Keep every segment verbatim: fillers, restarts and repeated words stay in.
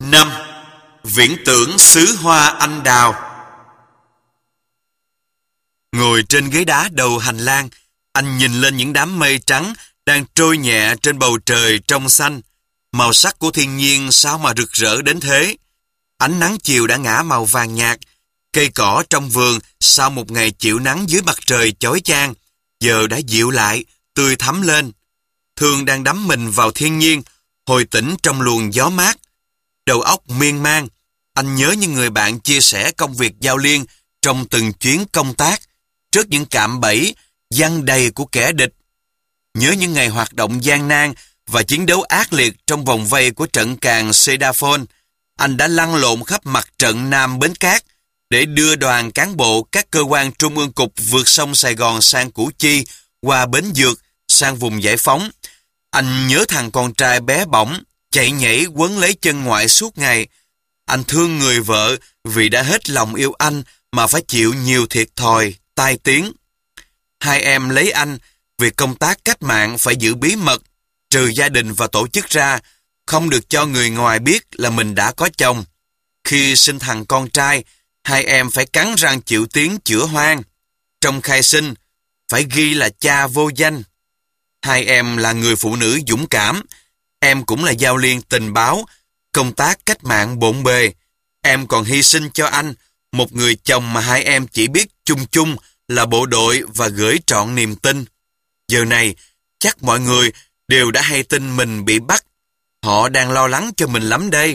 năm. Viễn tưởng xứ hoa anh đào. Ngồi trên ghế đá đầu hành lang, anh nhìn lên những đám mây trắng đang trôi nhẹ trên bầu trời trong xanh. Màu sắc của thiên nhiên sao mà rực rỡ đến thế. Ánh nắng chiều đã ngả màu vàng nhạt. Cây cỏ trong vườn sau một ngày chịu nắng dưới mặt trời chói chang, giờ đã dịu lại, tươi thắm lên. Thương đang đắm mình vào thiên nhiên, hồi tỉnh trong luồng gió mát. Đầu óc miên man, anh nhớ những người bạn chia sẻ công việc giao liên trong từng chuyến công tác, trước những cạm bẫy, giăng đầy của kẻ địch. Nhớ những ngày hoạt động gian nan và chiến đấu ác liệt trong vòng vây của trận càn Sedaphone. Anh đã lăn lộn khắp mặt trận Nam Bến Cát để đưa đoàn cán bộ các cơ quan trung ương cục vượt sông Sài Gòn sang Củ Chi, qua Bến Dược, sang vùng giải phóng. Anh nhớ thằng con trai bé bỏng, chạy nhảy quấn lấy chân ngoại suốt ngày. Anh thương người vợ vì đã hết lòng yêu anh mà phải chịu nhiều thiệt thòi, tai tiếng. Hai em lấy anh vì công tác cách mạng phải giữ bí mật, trừ gia đình và tổ chức ra, không được cho người ngoài biết là mình đã có chồng. Khi sinh thằng con trai, hai em phải cắn răng chịu tiếng chữa hoang. Trong khai sinh, phải ghi là cha vô danh. Hai em là người phụ nữ dũng cảm. Em cũng là giao liên tình báo, công tác cách mạng bộn bề. Em còn hy sinh cho anh, một người chồng mà hai em chỉ biết chung chung là bộ đội và gửi trọn niềm tin. Giờ này, chắc mọi người đều đã hay tin mình bị bắt. Họ đang lo lắng cho mình lắm đây.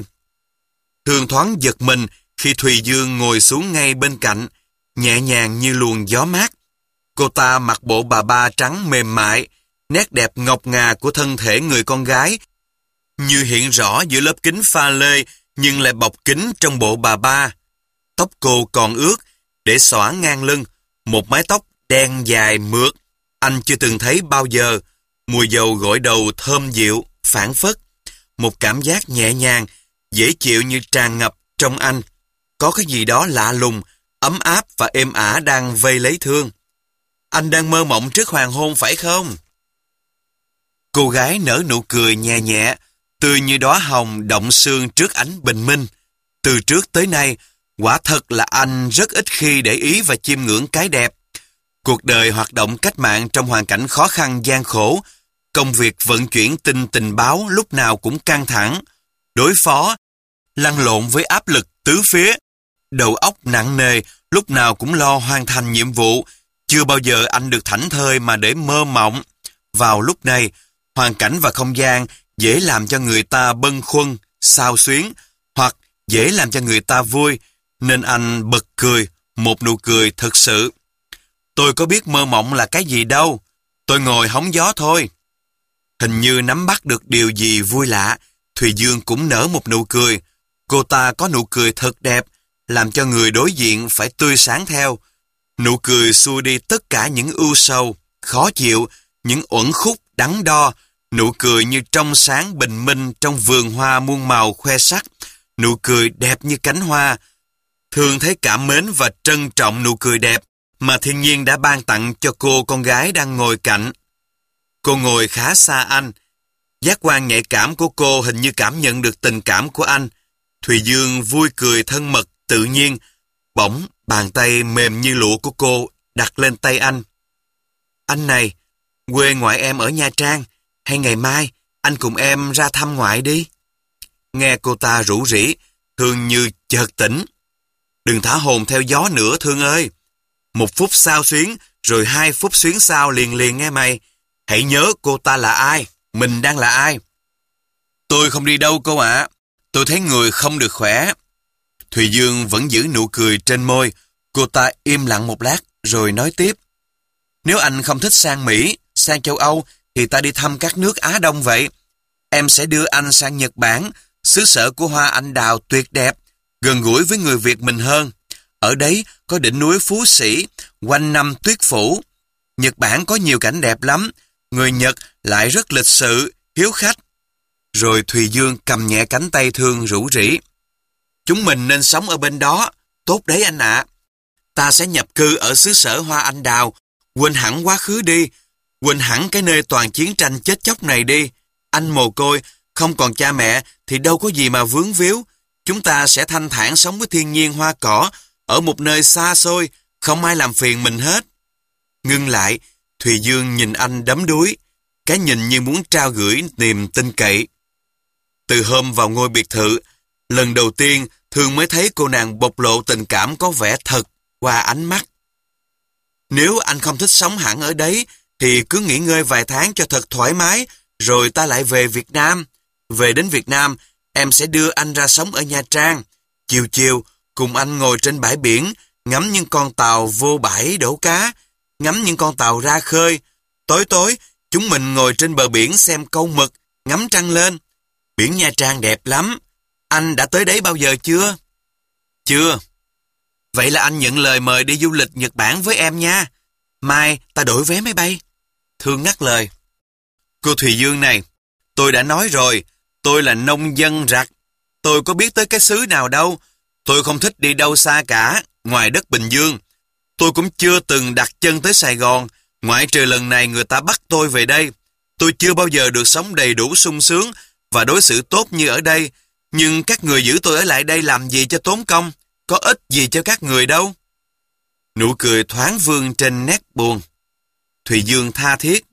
Thương thoáng giật mình khi Thùy Dương ngồi xuống ngay bên cạnh, nhẹ nhàng như luồng gió mát. Cô ta mặc bộ bà ba trắng mềm mại, nét đẹp ngọc ngà của thân thể người con gái như hiện rõ giữa lớp kính pha lê nhưng lại bọc kín trong bộ bà ba. Tóc cô còn ướt, để xõa ngang lưng, một mái tóc đen dài mượt. Anh chưa từng thấy bao giờ. Mùi dầu gội đầu thơm dịu, phảng phất. Một cảm giác nhẹ nhàng, dễ chịu như tràn ngập trong anh. Có cái gì đó lạ lùng, ấm áp và êm ả đang vây lấy Thương. Anh đang mơ mộng trước hoàng hôn phải không? Cô gái nở nụ cười nhẹ nhẹ, tươi như đóa hồng động sương trước ánh bình minh. Từ trước tới nay, quả thật là anh rất ít khi để ý và chiêm ngưỡng cái đẹp. Cuộc đời hoạt động cách mạng trong hoàn cảnh khó khăn gian khổ, công việc vận chuyển tin tình báo lúc nào cũng căng thẳng, đối phó, lăn lộn với áp lực tứ phía, đầu óc nặng nề, lúc nào cũng lo hoàn thành nhiệm vụ. Chưa bao giờ anh được thảnh thơi mà để mơ mộng. Vào lúc này, hoàn cảnh và không gian dễ làm cho người ta bâng khuâng, xao xuyến, hoặc dễ làm cho người ta vui, nên anh bật cười, một nụ cười thật sự. Tôi có biết mơ mộng là cái gì đâu, tôi ngồi hóng gió thôi. Hình như nắm bắt được điều gì vui lạ, Thùy Dương cũng nở một nụ cười. Cô ta có nụ cười thật đẹp, làm cho người đối diện phải tươi sáng theo. Nụ cười xua đi tất cả những ưu sầu, khó chịu, những uẩn khúc đắn đo. Nụ cười như trong sáng bình minh trong vườn hoa muôn màu khoe sắc. Nụ cười đẹp như cánh hoa. Thường thấy cảm mến và trân trọng nụ cười đẹp mà thiên nhiên đã ban tặng cho cô con gái đang ngồi cạnh. Cô ngồi khá xa anh. Giác quan nhạy cảm của cô hình như cảm nhận được tình cảm của anh. Thùy Dương vui cười thân mật, tự nhiên. Bỗng, bàn tay mềm như lụa của cô đặt lên tay anh. Anh này, quê ngoại em ở Nha Trang, hay ngày mai anh cùng em ra thăm ngoại đi? Nghe cô ta rủ rỉ, Thương như chợt tỉnh. Đừng thả hồn theo gió nữa Thương ơi. Một phút xao xuyến, rồi hai phút xuyến sau liền liền nghe mày. Hãy nhớ cô ta là ai, mình đang là ai. Tôi không đi đâu cô ạ. Tôi thấy người không được khỏe. Thùy Dương vẫn giữ nụ cười trên môi. Cô ta im lặng một lát rồi nói tiếp. Nếu anh không thích sang Mỹ, sang châu Âu, thì ta đi thăm các nước Á Đông vậy. Em sẽ đưa anh sang Nhật Bản, xứ sở của hoa anh đào tuyệt đẹp, gần gũi với người Việt mình hơn. Ở đấy có đỉnh núi Phú Sĩ, quanh năm tuyết phủ. Nhật Bản có nhiều cảnh đẹp lắm, người Nhật lại rất lịch sự, hiếu khách. Rồi Thùy Dương cầm nhẹ cánh tay Thương rủ rỉ. Chúng mình nên sống ở bên đó, tốt đấy anh ạ. Ta sẽ nhập cư ở xứ sở hoa anh đào, quên hẳn quá khứ đi, quên hẳn cái nơi toàn chiến tranh chết chóc này đi. Anh mồ côi, không còn cha mẹ thì đâu có gì mà vướng víu, chúng ta sẽ thanh thản sống với thiên nhiên hoa cỏ ở một nơi xa xôi, không ai làm phiền mình hết. Ngưng lại, Thùy Dương nhìn anh đắm đuối, cái nhìn như muốn trao gửi niềm tin cậy. Từ hôm vào ngôi biệt thự, lần đầu tiên Thương mới thấy cô nàng bộc lộ tình cảm có vẻ thật qua ánh mắt. Nếu anh không thích sống hẳn ở đấy, thì cứ nghỉ ngơi vài tháng cho thật thoải mái, rồi ta lại về Việt Nam. Về đến Việt Nam, em sẽ đưa anh ra sống ở Nha Trang. Chiều chiều, cùng anh ngồi trên bãi biển, ngắm những con tàu vô bãi đổ cá, ngắm những con tàu ra khơi. Tối tối, chúng mình ngồi trên bờ biển xem câu mực, ngắm trăng lên. Biển Nha Trang đẹp lắm. Anh đã tới đấy bao giờ chưa? Chưa. Vậy là anh nhận lời mời đi du lịch Nhật Bản với em nha. Mai ta đổi vé máy bay. Thương ngắt lời. Cô Thùy Dương này, tôi đã nói rồi, tôi là nông dân rặt. Tôi có biết tới cái xứ nào đâu. Tôi không thích đi đâu xa cả, ngoài đất Bình Dương. Tôi cũng chưa từng đặt chân tới Sài Gòn, ngoại trừ lần này người ta bắt tôi về đây. Tôi chưa bao giờ được sống đầy đủ sung sướng và đối xử tốt như ở đây. Nhưng các người giữ tôi ở lại đây làm gì cho tốn công, có ích gì cho các người đâu. Nụ cười thoáng vương trên nét buồn. Thùy Dương tha thiết.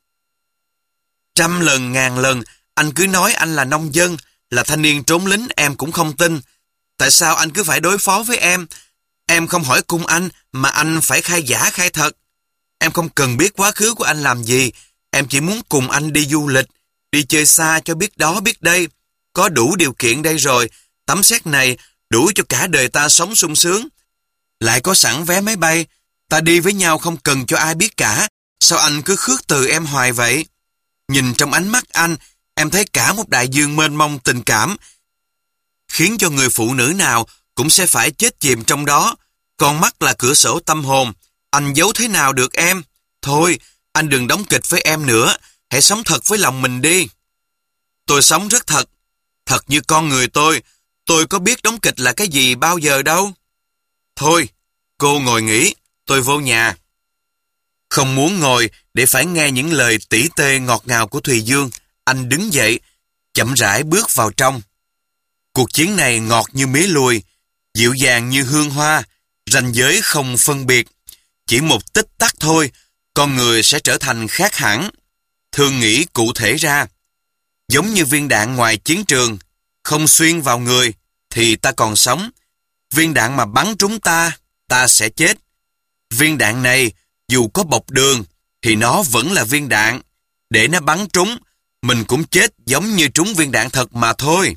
Trăm lần ngàn lần, anh cứ nói anh là nông dân, là thanh niên trốn lính, em cũng không tin. Tại sao anh cứ phải đối phó với em? Em không hỏi cung anh, mà anh phải khai giả khai thật. Em không cần biết quá khứ của anh làm gì, em chỉ muốn cùng anh đi du lịch, đi chơi xa cho biết đó biết đây. Có đủ điều kiện đây rồi, tấm séc này đủ cho cả đời ta sống sung sướng. Lại có sẵn vé máy bay, ta đi với nhau không cần cho ai biết cả. Sao anh cứ khước từ em hoài vậy? Nhìn trong ánh mắt anh, em thấy cả một đại dương mênh mông tình cảm, khiến cho người phụ nữ nào cũng sẽ phải chết chìm trong đó. Con mắt là cửa sổ tâm hồn, anh giấu thế nào được em? Thôi, anh đừng đóng kịch với em nữa, hãy sống thật với lòng mình đi. Tôi sống rất thật, thật như con người tôi, tôi có biết đóng kịch là cái gì bao giờ đâu. Thôi, cô ngồi nghỉ, tôi vô nhà. Không muốn ngồi để phải nghe những lời tỉ tê ngọt ngào của Thùy Dương, anh đứng dậy, chậm rãi bước vào trong. Cuộc chiến này ngọt như mía lùi, dịu dàng như hương hoa, ranh giới không phân biệt. Chỉ một tích tắc thôi, con người sẽ trở thành khác hẳn. Thương nghĩ cụ thể ra. Giống như viên đạn ngoài chiến trường, không xuyên vào người, thì ta còn sống. Viên đạn mà bắn trúng ta, ta sẽ chết. Viên đạn này, dù có bọc đường, thì nó vẫn là viên đạn. Để nó bắn trúng, mình cũng chết giống như trúng viên đạn thật mà thôi.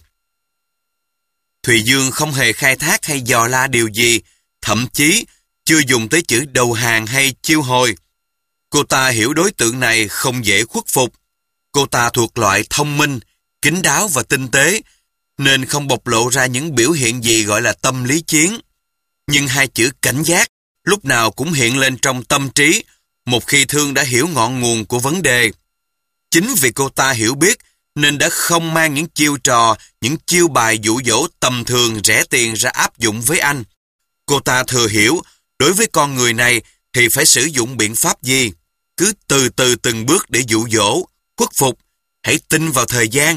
Thùy Dương không hề khai thác hay dò la điều gì, thậm chí chưa dùng tới chữ đầu hàng hay chiêu hồi. Cô ta hiểu đối tượng này không dễ khuất phục. Cô ta thuộc loại thông minh, kín đáo và tinh tế, nên không bộc lộ ra những biểu hiện gì gọi là tâm lý chiến. Nhưng hai chữ cảnh giác lúc nào cũng hiện lên trong tâm trí, một khi Thương đã hiểu ngọn nguồn của vấn đề. Chính vì cô ta hiểu biết, nên đã không mang những chiêu trò, những chiêu bài dụ dỗ tầm thường rẻ tiền ra áp dụng với anh. Cô ta thừa hiểu, đối với con người này thì phải sử dụng biện pháp gì. Cứ từ từ từng bước để dụ dỗ, khuất phục, hãy tin vào thời gian.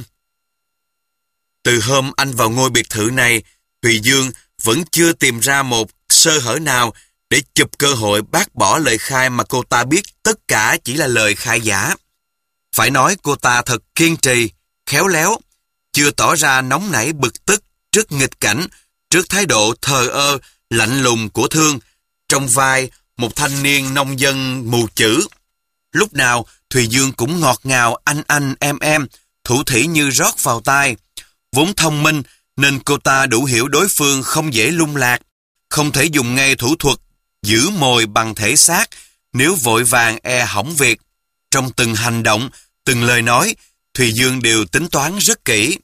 Từ hôm anh vào ngôi biệt thự này, Thùy Dương vẫn chưa tìm ra một sơ hở nào để chụp cơ hội bác bỏ lời khai mà cô ta biết tất cả chỉ là lời khai giả. Phải nói cô ta thật kiên trì, khéo léo, chưa tỏ ra nóng nảy bực tức trước nghịch cảnh, trước thái độ thờ ơ, lạnh lùng của Thương, trong vai một thanh niên nông dân mù chữ. Lúc nào Thùy Dương cũng ngọt ngào anh anh em em, thủ thỉ như rót vào tai. Vốn thông minh nên cô ta đủ hiểu đối phương không dễ lung lạc, không thể dùng ngay thủ thuật giữ mồi bằng thể xác, nếu vội vàng e hỏng việc. Trong từng hành động, từng lời nói, Thùy Dương đều tính toán rất kỹ.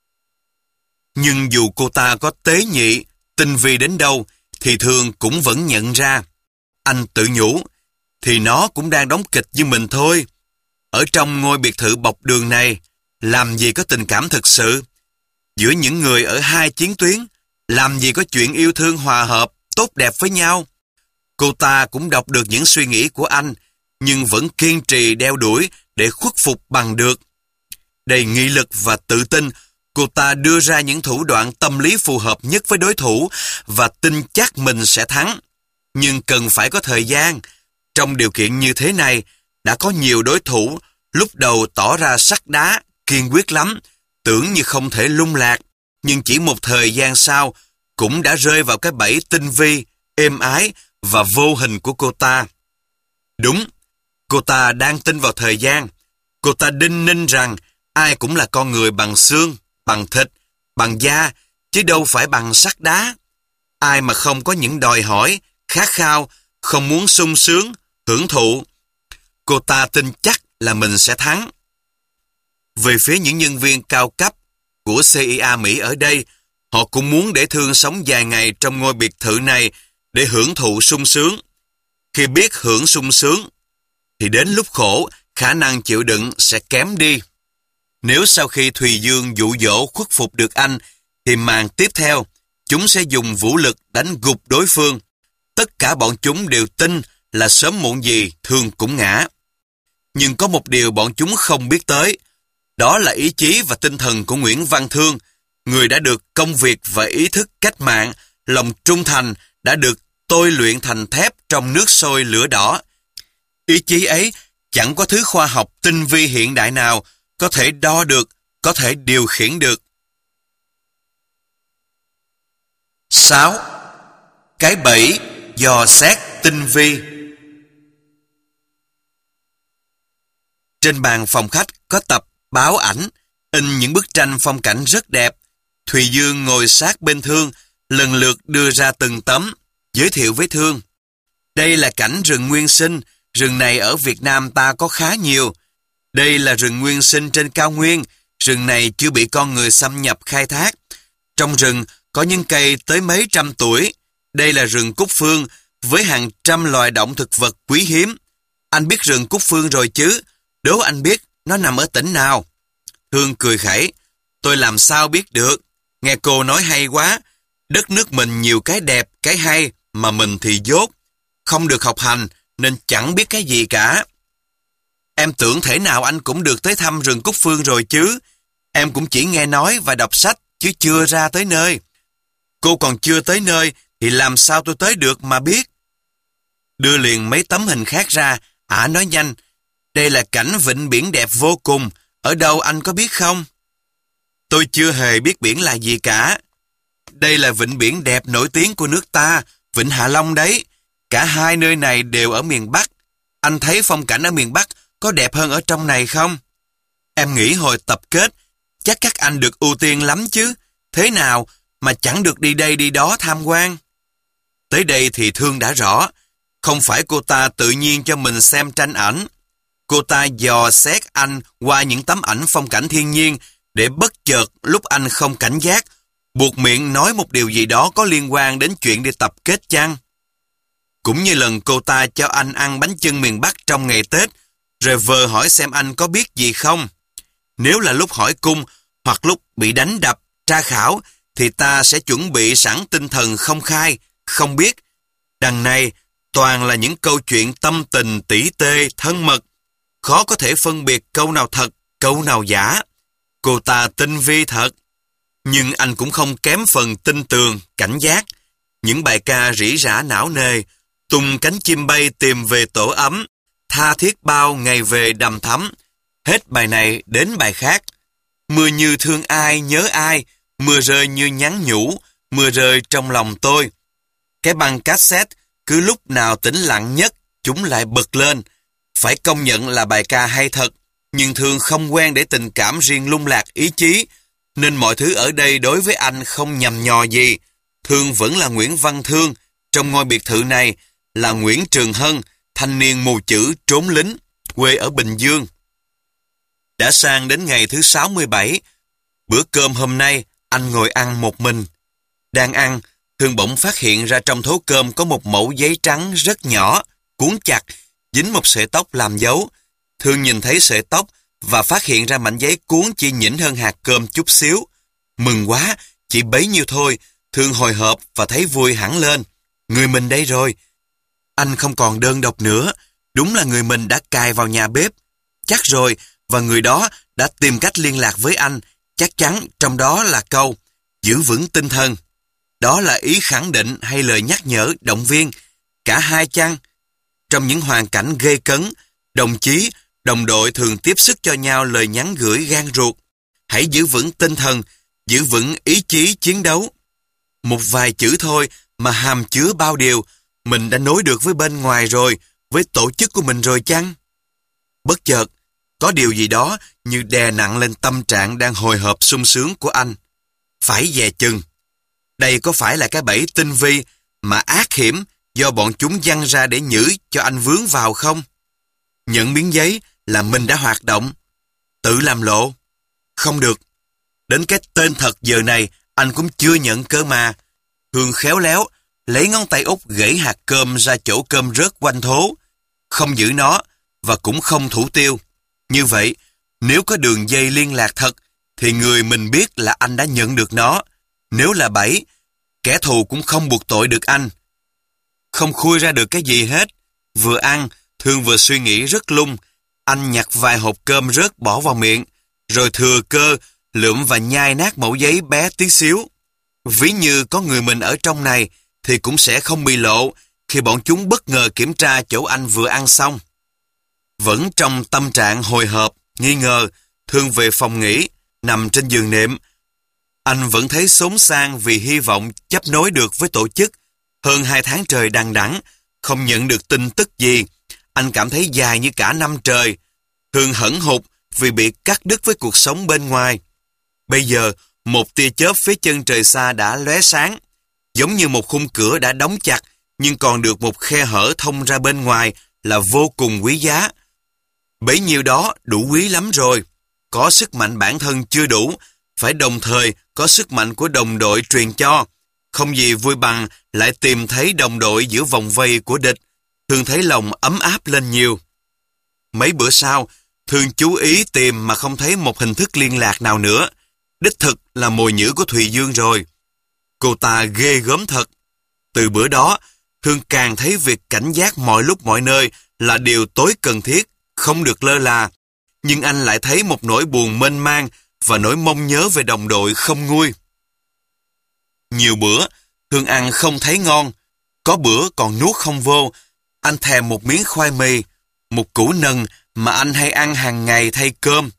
Nhưng dù cô ta có tế nhị, tinh vi đến đâu, thì Thương cũng vẫn nhận ra. Anh tự nhủ, thì nó cũng đang đóng kịch như mình thôi. Ở trong ngôi biệt thự bọc đường này, làm gì có tình cảm thực sự? Giữa những người ở hai chiến tuyến, làm gì có chuyện yêu thương hòa hợp, tốt đẹp với nhau? Cô ta cũng đọc được những suy nghĩ của anh, nhưng vẫn kiên trì đeo đuổi để khuất phục bằng được. Đầy nghị lực và tự tin, Cô ta đưa ra những thủ đoạn tâm lý phù hợp nhất với đối thủ và tin chắc mình sẽ thắng. Nhưng cần phải có thời gian. Trong điều kiện như thế này, đã có nhiều đối thủ lúc đầu tỏ ra sắt đá, kiên quyết lắm, tưởng như không thể lung lạc, nhưng chỉ một thời gian sau cũng đã rơi vào cái bẫy tinh vi, êm ái và vô hình của cô ta. Đúng, cô ta đang tin vào thời gian. Cô ta đinh ninh rằng ai cũng là con người bằng xương, bằng thịt, bằng da, chứ đâu phải bằng sắt đá. Ai mà không có những đòi hỏi, khát khao, không muốn sung sướng, hưởng thụ. Cô ta tin chắc là mình sẽ thắng. Về phía những nhân viên cao cấp của xê i a Mỹ ở đây, họ cũng muốn để Thương sống vài ngày trong ngôi biệt thự này để hưởng thụ sung sướng. Khi biết hưởng sung sướng, thì đến lúc khổ, khả năng chịu đựng sẽ kém đi. Nếu sau khi Thùy Dương dụ dỗ khuất phục được anh, thì màn tiếp theo, chúng sẽ dùng vũ lực đánh gục đối phương. Tất cả bọn chúng đều tin là sớm muộn gì Thương cũng ngã. Nhưng có một điều bọn chúng không biết tới, đó là ý chí và tinh thần của Nguyễn Văn Thương, người đã được công việc và ý thức cách mạng, lòng trung thành đã được tôi luyện thành thép trong nước sôi lửa đỏ. Ý chí ấy chẳng có thứ khoa học tinh vi hiện đại nào có thể đo được, có thể điều khiển được. sáu. Cái bẫy dò xét tinh vi. Trên bàn phòng khách có tập báo ảnh, in những bức tranh phong cảnh rất đẹp. Thùy Dương ngồi sát bên Thương, lần lượt đưa ra từng tấm, giới thiệu với Thương. Đây là cảnh rừng nguyên sinh, rừng này ở Việt Nam ta có khá nhiều. Đây là rừng nguyên sinh trên cao nguyên, rừng này chưa bị con người xâm nhập khai thác. Trong rừng có những cây tới mấy trăm tuổi. Đây là rừng Cúc Phương với hàng trăm loài động thực vật quý hiếm. Anh biết rừng Cúc Phương rồi chứ? Đố anh biết nó nằm ở tỉnh nào? Thương cười khẩy. Tôi làm sao biết được? Nghe cô nói hay quá. Đất nước mình nhiều cái đẹp, cái hay, mà mình thì dốt. Không được học hành nên chẳng biết cái gì cả. Em tưởng thể nào anh cũng được tới thăm rừng Cúc Phương rồi chứ? Em cũng chỉ nghe nói và đọc sách chứ chưa ra tới nơi. Cô còn chưa tới nơi thì làm sao tôi tới được mà biết? Đưa liền mấy tấm hình khác ra, ả nói nhanh. Đây là cảnh vịnh biển đẹp vô cùng. Ở đâu anh có biết không? Tôi chưa hề biết biển là gì cả. Đây là vịnh biển đẹp nổi tiếng của nước ta, Vịnh Hạ Long đấy. Cả hai nơi này đều ở miền Bắc. Anh thấy phong cảnh ở miền Bắc có đẹp hơn ở trong này không? Em nghĩ hồi tập kết, chắc các anh được ưu tiên lắm chứ. Thế nào mà chẳng được đi đây đi đó tham quan? Tới đây thì Thương đã rõ. Không phải cô ta tự nhiên cho mình xem tranh ảnh. Cô ta dò xét anh qua những tấm ảnh phong cảnh thiên nhiên để bất chợt lúc anh không cảnh giác, buộc miệng nói một điều gì đó có liên quan đến chuyện đi tập kết chăng? Cũng như lần cô ta cho anh ăn bánh chưng miền Bắc trong ngày Tết, rồi vờ hỏi xem anh có biết gì không. Nếu là lúc hỏi cung hoặc lúc bị đánh đập, tra khảo, thì ta sẽ chuẩn bị sẵn tinh thần không khai, không biết. Đằng này toàn là những câu chuyện tâm tình tỉ tê, thân mật. Khó có thể phân biệt câu nào thật, câu nào giả. Cô ta tinh vi thật. Nhưng anh cũng không kém phần tin tường, cảnh giác. Những bài ca rỉ rả não nề, tung cánh chim bay tìm về tổ ấm, tha thiết bao ngày về đầm thắm. Hết bài này đến bài khác. Mưa như thương ai, nhớ ai, mưa rơi như nhắn nhủ, mưa rơi trong lòng tôi. Cái băng cassette cứ lúc nào tĩnh lặng nhất, chúng lại bật lên. Phải công nhận là bài ca hay thật, nhưng Thương không quen để tình cảm riêng lung lạc ý chí, nên mọi thứ ở đây đối với anh không nhầm nhò gì. Thương vẫn là Nguyễn Văn Thương, trong ngôi biệt thự này là Nguyễn Trường Hân, thanh niên mù chữ trốn lính, quê ở Bình Dương. Đã sang đến ngày thứ sáu mươi bảy, bữa cơm hôm nay anh ngồi ăn một mình. Đang ăn, Thương bỗng phát hiện ra trong thố cơm có một mẩu giấy trắng rất nhỏ, cuốn chặt, dính một sợi tóc làm dấu. Thương nhìn thấy sợi tóc và phát hiện ra mảnh giấy cuốn chỉ nhỉnh hơn hạt cơm chút xíu. Mừng quá, chỉ bấy nhiêu thôi. Thương hồi hộp và thấy vui hẳn lên. Người mình đây rồi. Anh không còn đơn độc nữa. Đúng là người mình đã cài vào nhà bếp. Chắc rồi, và người đó đã tìm cách liên lạc với anh. chắc chắn trong đó là câu giữ vững tinh thần. Đó là ý khẳng định hay lời nhắc nhở, động viên? Cả hai chăng? Trong những hoàn cảnh gây cấn, đồng chí, đồng đội thường tiếp sức cho nhau lời nhắn gửi gan ruột. Hãy giữ vững tinh thần, giữ vững ý chí chiến đấu. Một vài chữ thôi mà hàm chứa bao điều, mình đã nối được với bên ngoài rồi, với tổ chức của mình rồi chăng? Bất chợt, có điều gì đó như đè nặng lên tâm trạng đang hồi hộp sung sướng của anh. Phải dè chừng. Đây có phải là cái bẫy tinh vi mà ác hiểm do bọn chúng giăng ra để nhử cho anh vướng vào không? Nhận miếng giấy là mình đã hoạt động. Tự làm lộ. Không được. Đến cái tên thật giờ này anh cũng chưa nhận cơ mà. Hương khéo léo lấy ngón tay út gãy hạt cơm ra chỗ cơm rớt quanh thố. Không giữ nó và cũng không thủ tiêu. Như vậy, nếu có đường dây liên lạc thật thì người mình biết là anh đã nhận được nó. Nếu là bẫy, kẻ thù cũng không buộc tội được anh. Không khui ra được cái gì hết. Vừa ăn, Thương vừa suy nghĩ rất lung. Anh nhặt vài hộp cơm rớt bỏ vào miệng, rồi thừa cơ lượm và nhai nát mẩu giấy bé tí xíu. Ví như có người mình ở trong này thì cũng sẽ không bị lộ khi bọn chúng bất ngờ kiểm tra chỗ anh vừa ăn xong. Vẫn trong tâm trạng hồi hộp, nghi ngờ, Thương về phòng nghỉ, nằm trên giường nệm. Anh vẫn thấy xốn sang vì hy vọng chấp nối được với tổ chức. Hơn hai tháng trời đằng đẵng, không nhận được tin tức gì. Anh cảm thấy dài như cả năm trời. Thương hẫng hụt vì bị cắt đứt với cuộc sống bên ngoài. Bây giờ, một tia chớp phía chân trời xa đã lóe sáng. Giống như một khung cửa đã đóng chặt, nhưng còn được một khe hở thông ra bên ngoài là vô cùng quý giá. Bấy nhiêu đó đủ quý lắm rồi. Có sức mạnh bản thân chưa đủ, phải đồng thời có sức mạnh của đồng đội truyền cho. Không gì vui bằng lại tìm thấy đồng đội giữa vòng vây của địch. Thương thấy lòng ấm áp lên nhiều. Mấy bữa sau, Thương chú ý tìm mà không thấy một hình thức liên lạc nào nữa. Đích thực là mồi nhử của Thùy Dương rồi. Cô ta ghê gớm thật. Từ bữa đó, Thương càng thấy việc cảnh giác mọi lúc mọi nơi là điều tối cần thiết, không được lơ là. Nhưng anh lại thấy một nỗi buồn mênh mang và nỗi mong nhớ về đồng đội không nguôi. Nhiều bữa, Thương ăn không thấy ngon. Có bữa còn nuốt không vô. Anh thèm một miếng khoai mì, một củ nần mà anh hay ăn hàng ngày thay cơm.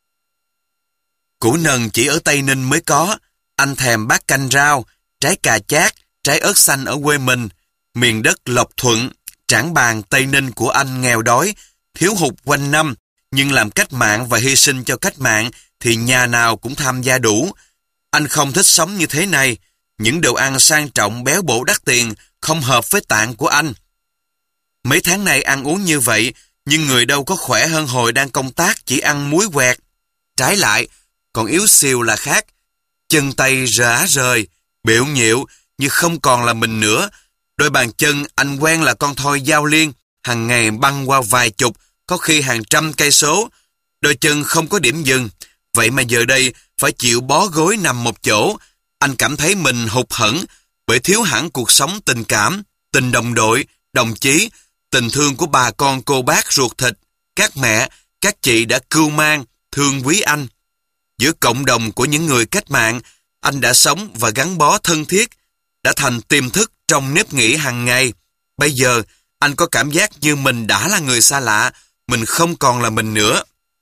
Củ nần chỉ ở Tây Ninh mới có. Anh thèm bát canh rau, trái cà chát, trái ớt xanh ở quê mình. Miền đất Lộc Thuận, Trảng Bàng, Tây Ninh của anh nghèo đói, thiếu hụt quanh năm, nhưng làm cách mạng và hy sinh cho cách mạng thì nhà nào cũng tham gia đủ. Anh không thích sống như thế này. Những đồ ăn sang trọng, béo bổ, đắt tiền không hợp với tạng của anh. Mấy tháng nay ăn uống như vậy, nhưng người đâu có khỏe hơn hồi đang công tác chỉ ăn muối quẹt. Trái lại, còn yếu xìu là khác. Chân tay rã rời, bệu nhịu như không còn là mình nữa. Đôi bàn chân anh quen là con thoi giao liên, hàng ngày băng qua vài chục, có khi hàng trăm cây số. Đôi chân không có điểm dừng, vậy mà giờ đây phải chịu bó gối nằm một chỗ. Anh cảm thấy mình hụt hẫng bởi thiếu hẳn cuộc sống tình cảm, tình đồng đội, đồng chí, tình thương của bà con cô bác ruột thịt, các mẹ, các chị đã cưu mang, thương quý anh. Giữa cộng đồng của những người cách mạng, anh đã sống và gắn bó thân thiết, đã thành tiềm thức trong nếp nghĩ hàng ngày. Bây giờ, anh có cảm giác như mình đã là người xa lạ, mình không còn là mình nữa.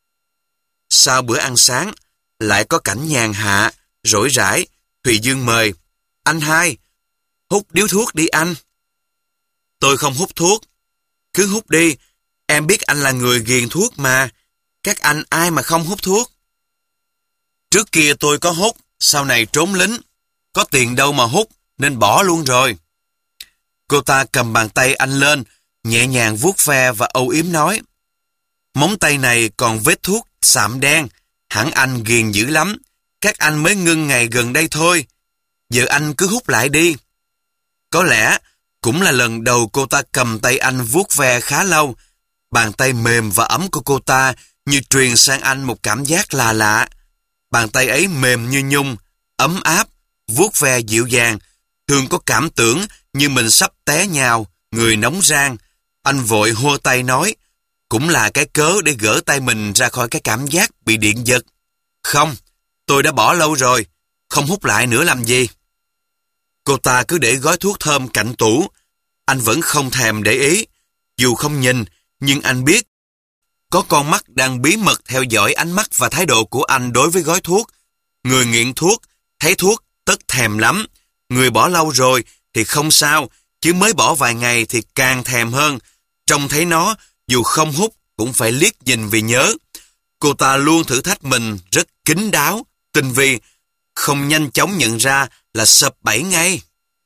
Sau bữa ăn sáng, lại có cảnh nhàn hạ, rỗi rãi. Thùy Dương mời. Anh hai, hút điếu thuốc đi anh. Tôi không hút thuốc. Cứ hút đi, em biết anh là người ghiền thuốc mà. Các anh ai mà không hút thuốc. Trước kia tôi có hút, sau này trốn lính. Có tiền đâu mà hút, nên bỏ luôn rồi. Cô ta cầm bàn tay anh lên, nhẹ nhàng vuốt ve và âu yếm nói. Móng tay này còn vết thuốc sạm đen, hẳn anh ghiền dữ lắm. Các anh mới ngưng ngày gần đây thôi. Giờ anh cứ hút lại đi. Có lẽ cũng là lần đầu cô ta cầm tay anh vuốt ve khá lâu. Bàn tay mềm và ấm của cô ta như truyền sang anh một cảm giác lạ lạ. Bàn tay ấy mềm như nhung, ấm áp, vuốt ve dịu dàng. Thường có cảm tưởng như mình sắp té nhào, người nóng rang. Anh vội hô tay nói, cũng là cái cớ để gỡ tay mình ra khỏi cái cảm giác bị điện giật. Không, Tôi đã bỏ lâu rồi, không hút lại nữa làm gì. Cô ta cứ để gói thuốc thơm cạnh tủ. Anh vẫn không thèm để ý. Dù không nhìn, nhưng anh biết. Có con mắt đang bí mật theo dõi ánh mắt và thái độ của anh đối với gói thuốc. Người nghiện thuốc, thấy thuốc tất thèm lắm. Người bỏ lâu rồi thì không sao, chứ mới bỏ vài ngày thì càng thèm hơn. Trông thấy nó, dù không hút cũng phải liếc nhìn vì nhớ. Cô ta luôn thử thách mình rất kín đáo, tinh vi, không nhanh chóng nhận ra là sập bẫy ngay.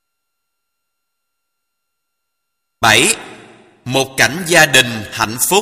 bảy. Một cảnh gia đình hạnh phúc.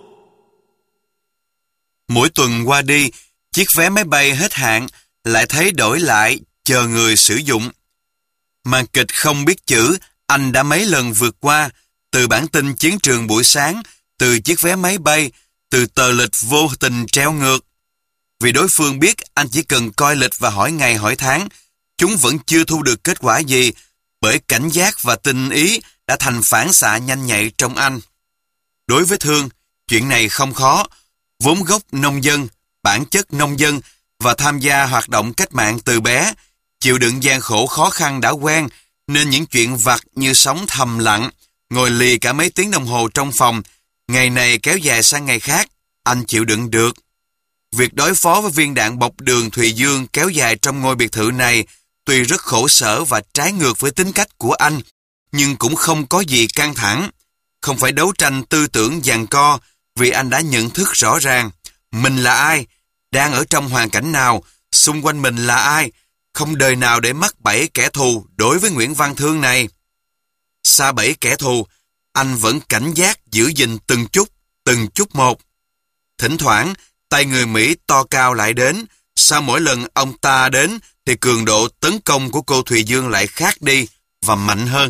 Mỗi tuần qua đi, chiếc vé máy bay hết hạn, lại thấy đổi lại, chờ người sử dụng. Màn kịch không biết chữ, anh đã mấy lần vượt qua, từ bản tin chiến trường buổi sáng, từ chiếc vé máy bay, từ tờ lịch vô tình treo ngược. Vì đối phương biết anh chỉ cần coi lịch và hỏi ngày hỏi tháng, chúng vẫn chưa thu được kết quả gì, bởi cảnh giác và tinh ý đã thành phản xạ nhanh nhạy trong anh. Đối với Thương, chuyện này không khó. Vốn gốc nông dân, bản chất nông dân và tham gia hoạt động cách mạng từ bé, chịu đựng gian khổ khó khăn đã quen, nên những chuyện vặt như sống thầm lặng, ngồi lì cả mấy tiếng đồng hồ trong phòng, ngày này kéo dài sang ngày khác, anh chịu đựng được. Việc đối phó với viên đạn bọc đường Thùy Dương kéo dài trong ngôi biệt thự này tuy rất khổ sở và trái ngược với tính cách của anh, nhưng cũng không có gì căng thẳng. Không phải đấu tranh tư tưởng giằng co, vì anh đã nhận thức rõ ràng mình là ai, đang ở trong hoàn cảnh nào, xung quanh mình là ai, không đời nào để mắc bẫy kẻ thù đối với Nguyễn Văn Thương này. Xa bẫy kẻ thù, anh vẫn cảnh giác giữ gìn từng chút, từng chút một. Thỉnh thoảng, tay người Mỹ to cao lại đến, sau mỗi lần ông ta đến thì cường độ tấn công của cô Thùy Dương lại khác đi và mạnh hơn.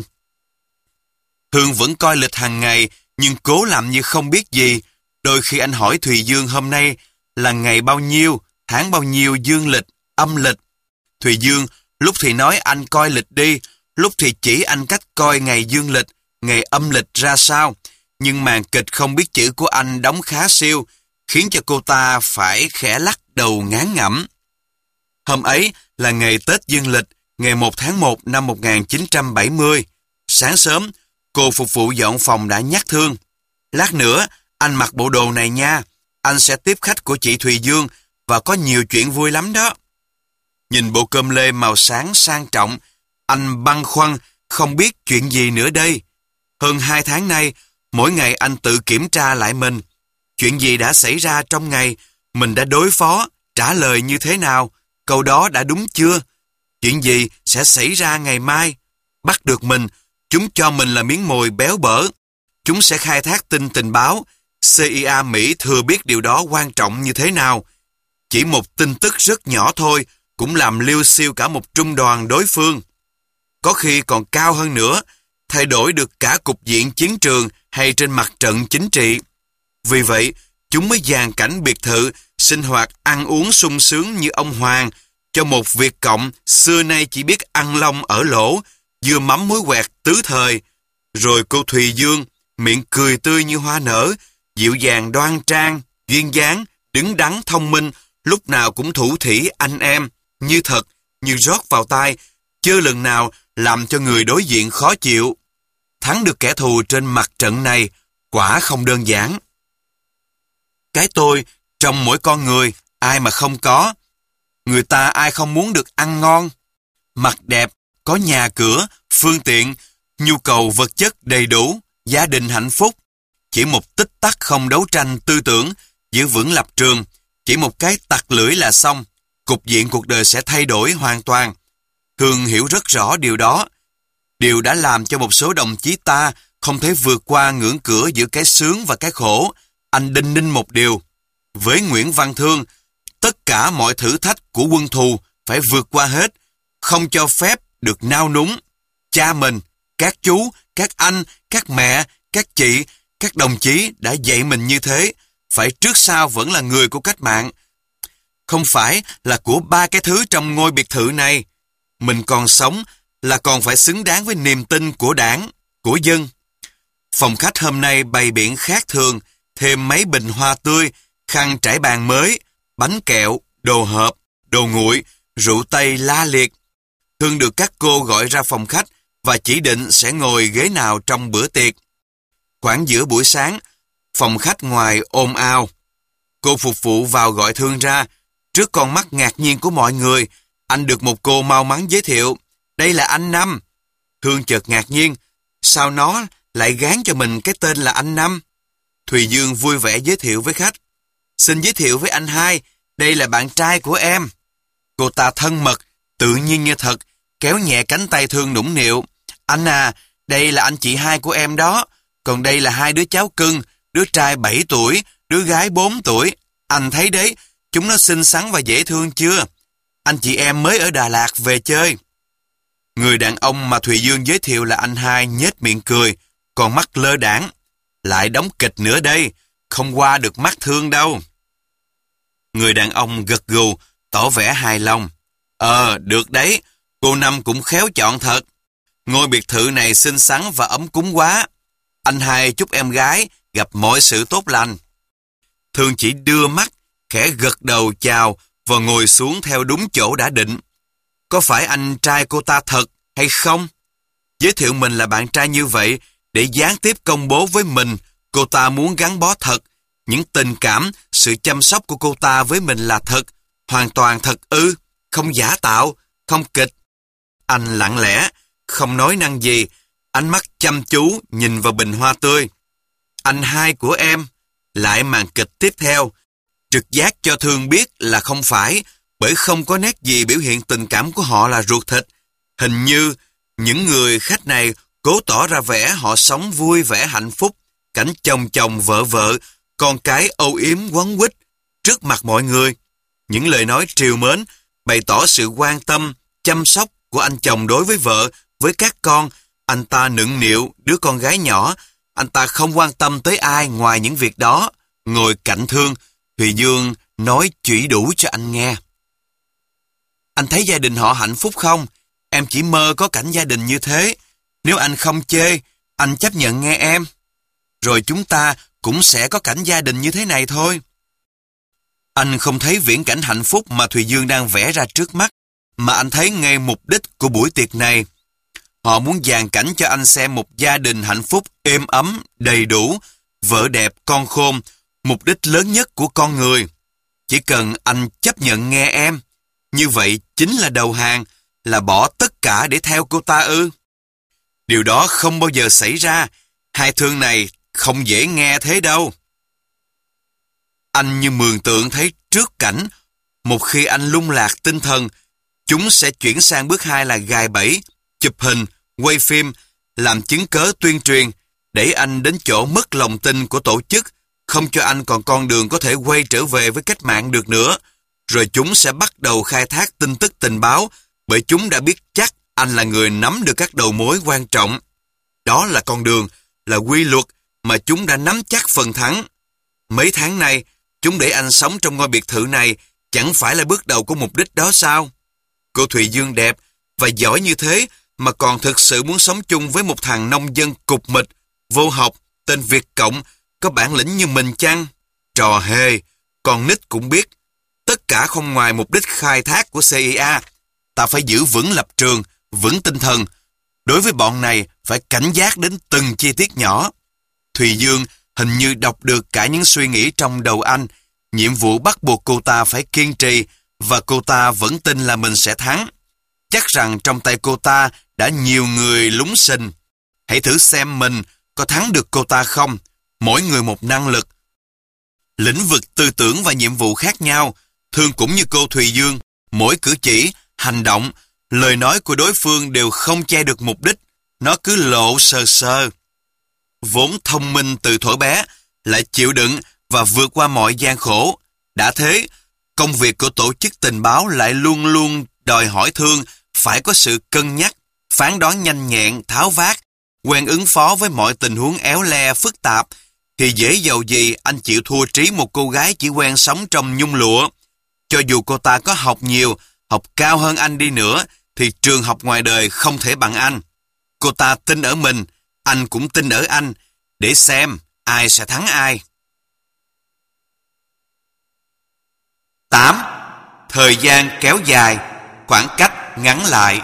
Thương vẫn coi lịch hàng ngày, nhưng cố làm như không biết gì. Đôi khi anh hỏi Thùy Dương hôm nay là ngày bao nhiêu, tháng bao nhiêu dương lịch, âm lịch. Thùy Dương lúc thì nói anh coi lịch đi, lúc thì chỉ anh cách coi ngày dương lịch, ngày âm lịch ra sao. Nhưng màn kịch không biết chữ của anh đóng khá siêu, khiến cho cô ta phải khẽ lắc đầu ngán ngẩm. Hôm ấy là ngày Tết dương lịch, ngày một tháng một năm một nghìn chín trăm bảy mươi. Sáng sớm, cô phục vụ dọn phòng đã nhắc Thương. Lát nữa, anh mặc bộ đồ này nha, anh sẽ tiếp khách của chị Thùy Dương và có nhiều chuyện vui lắm đó. Nhìn bộ cơm lê màu sáng sang trọng, anh băn khoăn không biết chuyện gì nữa đây. Hơn hai tháng nay, mỗi ngày anh tự kiểm tra lại mình. Chuyện gì đã xảy ra trong ngày, mình đã đối phó, trả lời như thế nào, câu đó đã đúng chưa? Chuyện gì sẽ xảy ra ngày mai? Bắt được mình, chúng cho mình là miếng mồi béo bở. Chúng sẽ khai thác tin tình báo. xê i a Mỹ thừa biết điều đó quan trọng như thế nào. Chỉ một tin tức rất nhỏ thôi cũng làm liêu xiêu cả một trung đoàn đối phương. Có khi còn cao hơn nữa, thay đổi được cả cục diện chiến trường hay trên mặt trận chính trị. Vì vậy, chúng mới dàn cảnh biệt thự, sinh hoạt ăn uống sung sướng như ông Hoàng, cho một Việt Cộng xưa nay chỉ biết ăn lông ở lỗ, dưa mắm muối quẹt tứ thời. Rồi cô Thùy Dương, miệng cười tươi như hoa nở, dịu dàng đoan trang, duyên dáng, đứng đắn thông minh, lúc nào cũng thủ thỉ anh em, như thật, như rót vào tai, chưa lần nào làm cho người đối diện khó chịu. Thắng được kẻ thù trên mặt trận này, quả không đơn giản. Cái tôi, trong mỗi con người, ai mà không có. Người ta ai không muốn được ăn ngon, mặc đẹp, có nhà cửa, phương tiện, nhu cầu vật chất đầy đủ, gia đình hạnh phúc. Chỉ một tích tắc không đấu tranh tư tưởng, giữ vững lập trường, chỉ một cái tặc lưỡi là xong, cục diện cuộc đời sẽ thay đổi hoàn toàn. Thương hiểu rất rõ điều đó. Điều đã làm cho một số đồng chí ta không thể vượt qua ngưỡng cửa giữa cái sướng và cái khổ. Anh đinh ninh một điều. Với Nguyễn Văn Thương, tất cả mọi thử thách của quân thù phải vượt qua hết, không cho phép được nao núng. Cha mình, các chú, các anh, các mẹ, các chị, các đồng chí đã dạy mình như thế, phải trước sau vẫn là người của cách mạng. Không phải là của ba cái thứ trong ngôi biệt thự này. Mình còn sống là còn phải xứng đáng với niềm tin của đảng, của dân. Phòng khách hôm nay bày biện khác thường, thêm mấy bình hoa tươi, khăn trải bàn mới, bánh kẹo, đồ hộp, đồ nguội, rượu tây la liệt. Thương được các cô gọi ra phòng khách và chỉ định sẽ ngồi ghế nào trong bữa tiệc. Khoảng giữa buổi sáng, phòng khách ngoài ồn ào. Cô phục vụ vào gọi Thương ra. Trước con mắt ngạc nhiên của mọi người, anh được một cô mau mắn giới thiệu. Đây là anh Năm. Thương chợt ngạc nhiên. Sao nó lại gán cho mình cái tên là anh Năm? Thùy Dương vui vẻ giới thiệu với khách. Xin giới thiệu với anh Hai, đây là bạn trai của em. Cô ta thân mật, tự nhiên như thật, kéo nhẹ cánh tay Thương nũng nịu. Anh à, đây là anh chị hai của em đó. Còn đây là hai đứa cháu cưng, đứa trai bảy tuổi, đứa gái bốn tuổi. Anh thấy đấy, chúng nó xinh xắn và dễ thương chưa? Anh chị em mới ở Đà Lạt về chơi. Người đàn ông mà Thùy Dương giới thiệu là anh Hai nhếch miệng cười, còn mắt lơ đãng. Lại đóng kịch nữa đây, không qua được mắt Thương đâu. Người đàn ông gật gù, tỏ vẻ hài lòng. Ờ, được đấy, cô Năm cũng khéo chọn thật. Ngôi biệt thự này xinh xắn và ấm cúng quá. Anh Hai chúc em gái gặp mọi sự tốt lành. Thương chỉ đưa mắt, khẽ gật đầu chào và ngồi xuống theo đúng chỗ đã định. Có phải anh trai cô ta thật hay không? Giới thiệu mình là bạn trai như vậy để gián tiếp công bố với mình cô ta muốn gắn bó thật. Những tình cảm, sự chăm sóc của cô ta với mình là thật, hoàn toàn thật ư, không giả tạo, không kịch. Anh lặng lẽ, không nói năng gì, ánh mắt chăm chú nhìn vào bình hoa tươi. Anh Hai của em, lại màn kịch tiếp theo, trực giác cho Thương biết là không phải, bởi không có nét gì biểu hiện tình cảm của họ là ruột thịt. Hình như những người khách này cố tỏ ra vẻ họ sống vui vẻ hạnh phúc, cảnh chồng chồng vợ vợ, con cái âu yếm quấn quýt trước mặt mọi người. Những lời nói trìu mến bày tỏ sự quan tâm, chăm sóc của anh chồng đối với vợ, với các con. Anh ta nựng nịu đứa con gái nhỏ. Anh ta không quan tâm tới ai ngoài những việc đó. Ngồi cạnh Thương, Thùy Dương nói chỉ đủ cho anh nghe. Anh thấy gia đình họ hạnh phúc không? Em chỉ mơ có cảnh gia đình như thế. Nếu anh không chê, anh chấp nhận nghe em. Rồi chúng ta cũng sẽ có cảnh gia đình như thế này thôi. Anh không thấy viễn cảnh hạnh phúc mà Thùy Dương đang vẽ ra trước mắt, mà anh thấy ngay mục đích của buổi tiệc này. Họ muốn dàn cảnh cho anh xem một gia đình hạnh phúc, êm ấm, đầy đủ, vợ đẹp, con khôn, mục đích lớn nhất của con người. Chỉ cần anh chấp nhận nghe em, như vậy chính là đầu hàng, là bỏ tất cả để theo cô ta ư? Điều đó không bao giờ xảy ra. Hai Thương này không dễ nghe thế đâu. Anh như mường tượng thấy trước cảnh, một khi anh lung lạc tinh thần, chúng sẽ chuyển sang bước hai là gài bẫy, chụp hình, quay phim, làm chứng cớ tuyên truyền, để anh đến chỗ mất lòng tin của tổ chức, không cho anh còn con đường có thể quay trở về với cách mạng được nữa. Rồi chúng sẽ bắt đầu khai thác tin tức tình báo, bởi chúng đã biết chắc anh là người nắm được các đầu mối quan trọng. Đó là con đường, là quy luật mà chúng đã nắm chắc phần thắng. Mấy tháng nay, chúng để anh sống trong ngôi biệt thự này chẳng phải là bước đầu của mục đích đó sao? Cô Thùy Dương đẹp và giỏi như thế mà còn thực sự muốn sống chung với một thằng nông dân cục mịch, vô học, tên Việt Cộng, có bản lĩnh như mình chăng? Trò hề, con nít cũng biết. Tất cả không ngoài mục đích khai thác của xê i a. Ta phải giữ vững lập trường, vững tinh thần. Đối với bọn này, phải cảnh giác đến từng chi tiết nhỏ. Thùy Dương hình như đọc được cả những suy nghĩ trong đầu anh. Nhiệm vụ bắt buộc cô ta phải kiên trì, và cô ta vẫn tin là mình sẽ thắng. Chắc rằng trong tay cô ta đã nhiều người lúng sình. Hãy thử xem mình có thắng được cô ta không. Mỗi người một năng lực, lĩnh vực tư tưởng và nhiệm vụ khác nhau. Thương cũng như cô Thùy Dương, mỗi cử chỉ, hành động, lời nói của đối phương đều không che được mục đích. Nó cứ lộ sơ sơ. Vốn thông minh từ thuở bé, lại chịu đựng và vượt qua mọi gian khổ. Đã thế, công việc của tổ chức tình báo lại luôn luôn đòi hỏi Thương phải có sự cân nhắc, phán đoán nhanh nhẹn, tháo vát, quen ứng phó với mọi tình huống éo le, phức tạp. Thì dễ dầu gì anh chịu thua trí một cô gái chỉ quen sống trong nhung lụa. Cho dù cô ta có học nhiều, học cao hơn anh đi nữa, thì trường học ngoài đời không thể bằng anh. Cô ta tin ở mình, anh cũng tin ở anh, để xem ai sẽ thắng ai. tám. Thời gian kéo dài, khoảng cách ngắn lại.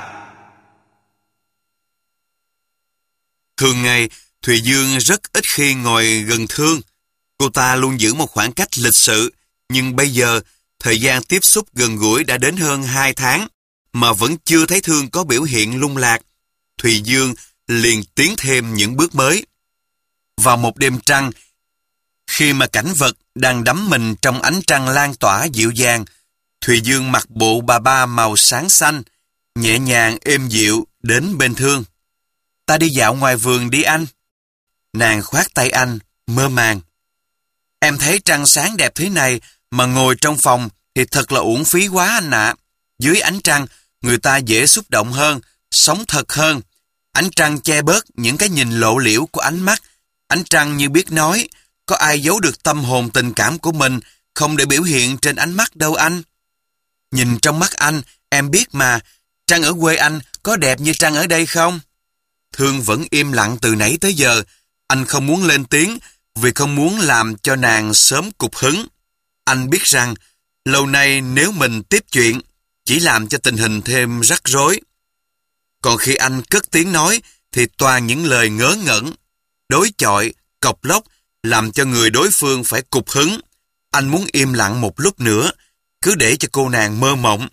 Thường ngày, Thùy Dương rất ít khi ngồi gần Thương. Cô ta luôn giữ một khoảng cách lịch sự, nhưng bây giờ, thời gian tiếp xúc gần gũi đã đến hơn hai tháng, mà vẫn chưa thấy Thương có biểu hiện lung lạc. Thùy Dương liền tiến thêm những bước mới. Vào một đêm trăng, khi mà cảnh vật đang đắm mình trong ánh trăng lan tỏa dịu dàng, Thùy Dương mặc bộ bà ba màu sáng xanh, nhẹ nhàng êm dịu đến bên Thương. Ta đi dạo ngoài vườn đi anh. Nàng khoát tay anh, mơ màng. Em thấy trăng sáng đẹp thế này mà ngồi trong phòng thì thật là uổng phí quá anh ạ. Dưới ánh trăng, người ta dễ xúc động hơn, sống thật hơn. Ánh trăng che bớt những cái nhìn lộ liễu của ánh mắt. Ánh trăng như biết nói, có ai giấu được tâm hồn tình cảm của mình không để biểu hiện trên ánh mắt đâu anh. Nhìn trong mắt anh, em biết mà, trăng ở quê anh có đẹp như trăng ở đây không? Thương vẫn im lặng từ nãy tới giờ. Anh không muốn lên tiếng vì không muốn làm cho nàng sớm cục hứng. Anh biết rằng lâu nay nếu mình tiếp chuyện chỉ làm cho tình hình thêm rắc rối. Còn khi anh cất tiếng nói thì toàn những lời ngớ ngẩn, đối chọi, cộc lốc làm cho người đối phương phải cục hứng. Anh muốn im lặng một lúc nữa, cứ để cho cô nàng mơ mộng.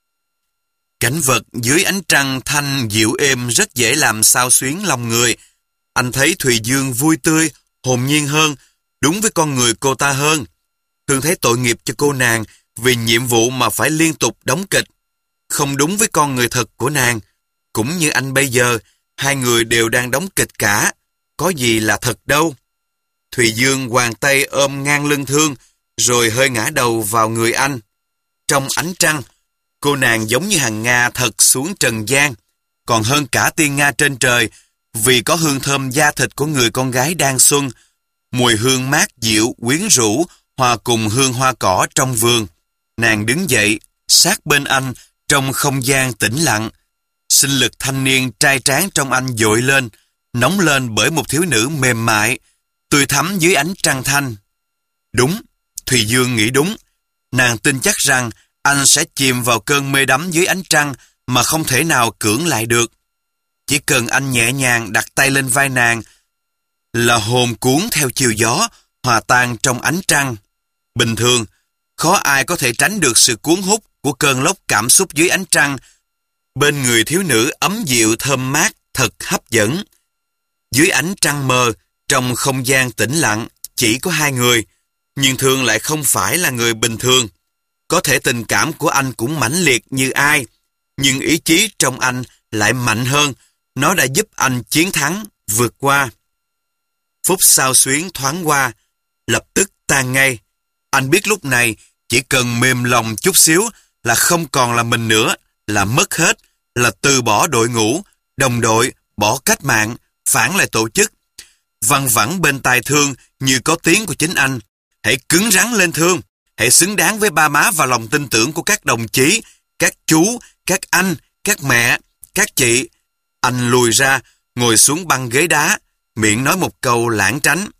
Cảnh vật dưới ánh trăng thanh dịu êm rất dễ làm xao xuyến lòng người. Anh thấy Thùy Dương vui tươi, hồn nhiên hơn, đúng với con người cô ta hơn. Thương thấy tội nghiệp cho cô nàng vì nhiệm vụ mà phải liên tục đóng kịch. Không đúng với con người thật của nàng. Cũng như anh bây giờ, hai người đều đang đóng kịch cả. Có gì là thật đâu. Thùy Dương hoàng tay ôm ngang lưng Thương, rồi hơi ngã đầu vào người anh. Trong ánh trăng, cô nàng giống như hàng Nga thật xuống trần gian, còn hơn cả tiên Nga trên trời, vì có hương thơm da thịt của người con gái đang xuân, mùi hương mát dịu, quyến rũ, hòa cùng hương hoa cỏ trong vườn. Nàng đứng dậy, sát bên anh, trong không gian tĩnh lặng. Sinh lực thanh niên trai tráng trong anh dội lên, nóng lên bởi một thiếu nữ mềm mại, tươi thắm dưới ánh trăng thanh. Đúng, Thùy Dương nghĩ đúng. Nàng tin chắc rằng anh sẽ chìm vào cơn mê đắm dưới ánh trăng mà không thể nào cưỡng lại được. Chỉ cần anh nhẹ nhàng đặt tay lên vai nàng là hồn cuốn theo chiều gió, hòa tan trong ánh trăng. Bình thường, khó ai có thể tránh được sự cuốn hút của cơn lốc cảm xúc dưới ánh trăng. Bên người thiếu nữ ấm dịu thơm mát, thật hấp dẫn. Dưới ánh trăng mờ, trong không gian tĩnh lặng, chỉ có hai người, nhưng Thương lại không phải là người bình thường. Có thể tình cảm của anh cũng mãnh liệt như ai, nhưng ý chí trong anh lại mạnh hơn. Nó đã giúp anh chiến thắng, vượt qua. Phút xao xuyến thoáng qua, lập tức tan ngay. Anh biết lúc này chỉ cần mềm lòng chút xíu là không còn là mình nữa, là mất hết, là từ bỏ đội ngũ, đồng đội, bỏ cách mạng, phản lại tổ chức. Văng vẳng bên tai Thương như có tiếng của chính anh. Hãy cứng rắn lên Thương, hãy xứng đáng với ba má và lòng tin tưởng của các đồng chí, các chú, các anh, các mẹ, các chị. Anh lùi ra, ngồi xuống băng ghế đá, miệng nói một câu lãng tránh.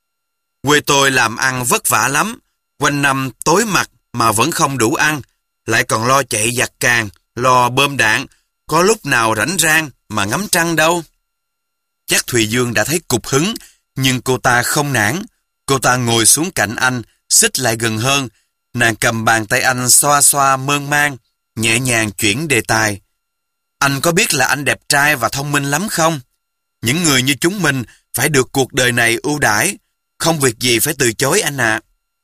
Quê tôi làm ăn vất vả lắm, quanh năm tối mặt mà vẫn không đủ ăn, lại còn lo chạy giặt càng, lo bơm đạn, có lúc nào rảnh rang mà ngắm trăng đâu. Chắc Thùy Dương đã thấy cục hứng, nhưng cô ta không nản. Cô ta ngồi xuống cạnh anh, xích lại gần hơn. Nàng cầm bàn tay anh xoa xoa mơn man, nhẹ nhàng chuyển đề tài. Anh có biết là anh đẹp trai và thông minh lắm không? Những người như chúng mình phải được cuộc đời này ưu đãi, không việc gì phải từ chối anh ạ. À.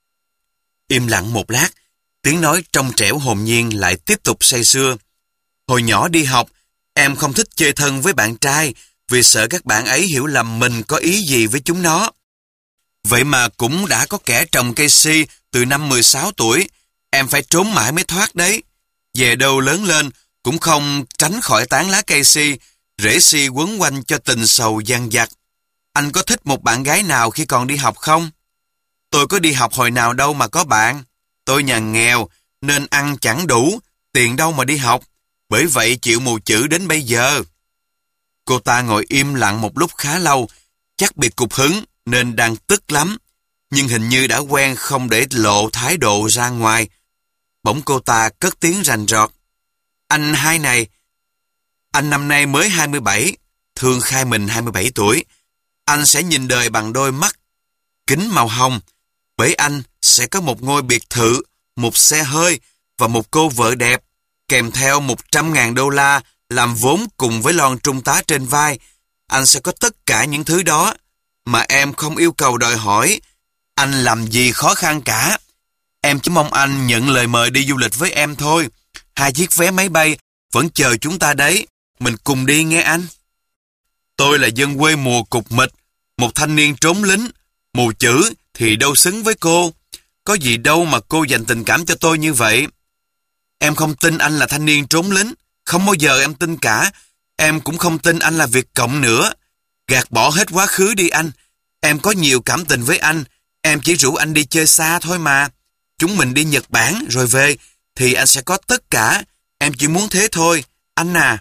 Im lặng một lát, tiếng nói trong trẻo hồn nhiên lại tiếp tục say sưa. Hồi nhỏ đi học, em không thích chơi thân với bạn trai vì sợ các bạn ấy hiểu lầm mình có ý gì với chúng nó. Vậy mà cũng đã có kẻ trồng cây si từ năm mười sáu tuổi, em phải trốn mãi mới thoát đấy. Về đâu lớn lên cũng không tránh khỏi tán lá cây si, rễ si quấn quanh cho tình sầu dằng dặc. Anh có thích một bạn gái nào khi còn đi học không? Tôi có đi học hồi nào đâu mà có bạn. Tôi nhà nghèo nên ăn chẳng đủ, tiền đâu mà đi học. Bởi vậy chịu mù chữ đến bây giờ. Cô ta ngồi im lặng một lúc khá lâu, chắc bị cục hứng nên đang tức lắm, nhưng hình như đã quen không để lộ thái độ ra ngoài. Bỗng cô ta cất tiếng rành rọt. Anh hai này, anh năm nay mới hai mươi bảy, Thương khai mình hai mươi bảy tuổi. Anh sẽ nhìn đời bằng đôi mắt kính màu hồng. Bởi anh sẽ có một ngôi biệt thự, một xe hơi và một cô vợ đẹp, kèm theo một trăm ngàn đô la làm vốn cùng với lon trung tá trên vai. Anh sẽ có tất cả những thứ đó mà em không yêu cầu đòi hỏi. Anh làm gì khó khăn cả. Em chỉ mong anh nhận lời mời đi du lịch với em thôi. Hai chiếc vé máy bay vẫn chờ chúng ta đấy. Mình cùng đi nghe anh. Tôi là dân quê mùa cục mịch, một thanh niên trốn lính. Mù chữ thì đâu xứng với cô. Có gì đâu mà cô dành tình cảm cho tôi như vậy. Em không tin anh là thanh niên trốn lính. Không bao giờ em tin cả. Em cũng không tin anh là Việt Cộng nữa. Gạt bỏ hết quá khứ đi anh. Em có nhiều cảm tình với anh. Em chỉ rủ anh đi chơi xa thôi mà. Chúng mình đi Nhật Bản rồi về thì anh sẽ có tất cả. Em chỉ muốn thế thôi, anh à.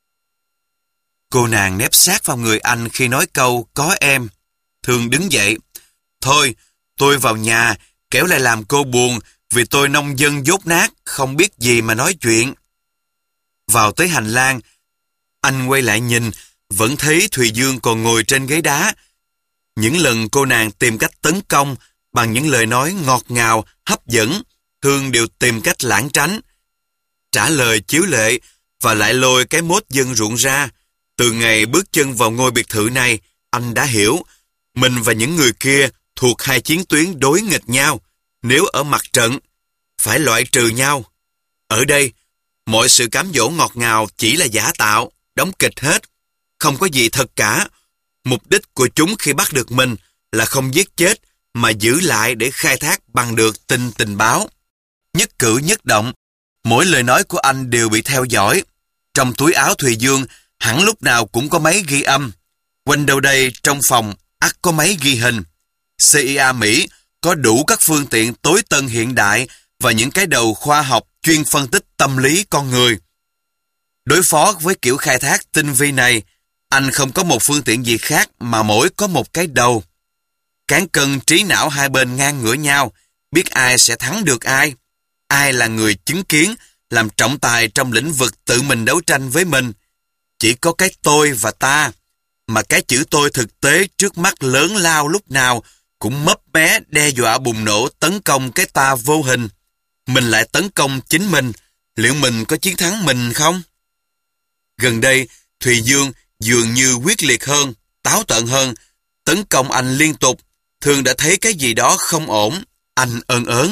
Cô nàng nép sát vào người anh khi nói câu có em. Thương đứng dậy. Thôi, tôi vào nhà, kéo lại làm cô buồn vì tôi nông dân dốt nát, không biết gì mà nói chuyện. Vào tới hành lang, anh quay lại nhìn, vẫn thấy Thùy Dương còn ngồi trên ghế đá. Những lần cô nàng tìm cách tấn công bằng những lời nói ngọt ngào, hấp dẫn, Thương đều tìm cách lảng tránh. Trả lời chiếu lệ và lại lôi cái mốt dân ruộng ra. Từ ngày bước chân vào ngôi biệt thự này, anh đã hiểu, mình và những người kia thuộc hai chiến tuyến đối nghịch nhau. Nếu ở mặt trận, phải loại trừ nhau. Ở đây, mọi sự cám dỗ ngọt ngào chỉ là giả tạo, đóng kịch hết. Không có gì thật cả. Mục đích của chúng khi bắt được mình là không giết chết, mà giữ lại để khai thác bằng được tin tình báo. Nhất cử nhất động, mỗi lời nói của anh đều bị theo dõi. Trong túi áo Thùy Dương, hẳn lúc nào cũng có máy ghi âm. Quanh đâu đây trong phòng, ắt có máy ghi hình. xê i a Mỹ có đủ các phương tiện tối tân hiện đại và những cái đầu khoa học chuyên phân tích tâm lý con người. Đối phó với kiểu khai thác tinh vi này, anh không có một phương tiện gì khác mà mỗi có một cái đầu. Cán cân trí não hai bên ngang ngửa nhau, biết ai sẽ thắng được ai. Ai là người chứng kiến, làm trọng tài trong lĩnh vực tự mình đấu tranh với mình. Chỉ có cái tôi và ta, mà cái chữ tôi thực tế trước mắt lớn lao lúc nào cũng mấp mé đe dọa bùng nổ tấn công cái ta vô hình. Mình lại tấn công chính mình, liệu mình có chiến thắng mình không? Gần đây, Thùy Dương dường như quyết liệt hơn, táo tợn hơn, tấn công anh liên tục. Thương đã thấy cái gì đó không ổn, anh ơn ớn.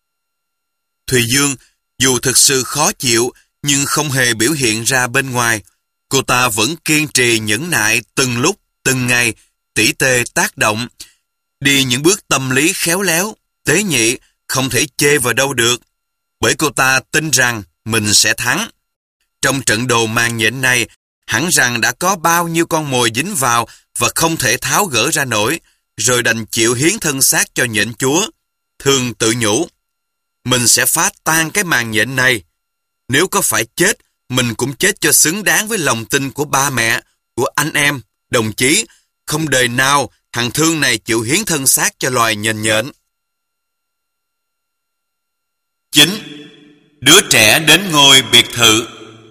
Thùy Dương, dù thực sự khó chịu, nhưng không hề biểu hiện ra bên ngoài. Cô ta vẫn kiên trì nhẫn nại từng lúc, từng ngày, tỉ tê tác động. Đi những bước tâm lý khéo léo, tế nhị, không thể chê vào đâu được. Bởi cô ta tin rằng mình sẽ thắng. Trong trận đồ màn nhện này, hẳn rằng đã có bao nhiêu con mồi dính vào và không thể tháo gỡ ra nổi, rồi đành chịu hiến thân xác cho nhện chúa. Thương tự nhủ, mình sẽ phá tan cái màn nhện này. Nếu có phải chết, mình cũng chết cho xứng đáng với lòng tin của ba mẹ, của anh em, đồng chí. Không đời nào thằng Thương này chịu hiến thân xác cho loài nhện nhện. chín. Đứa trẻ đến ngôi biệt thự.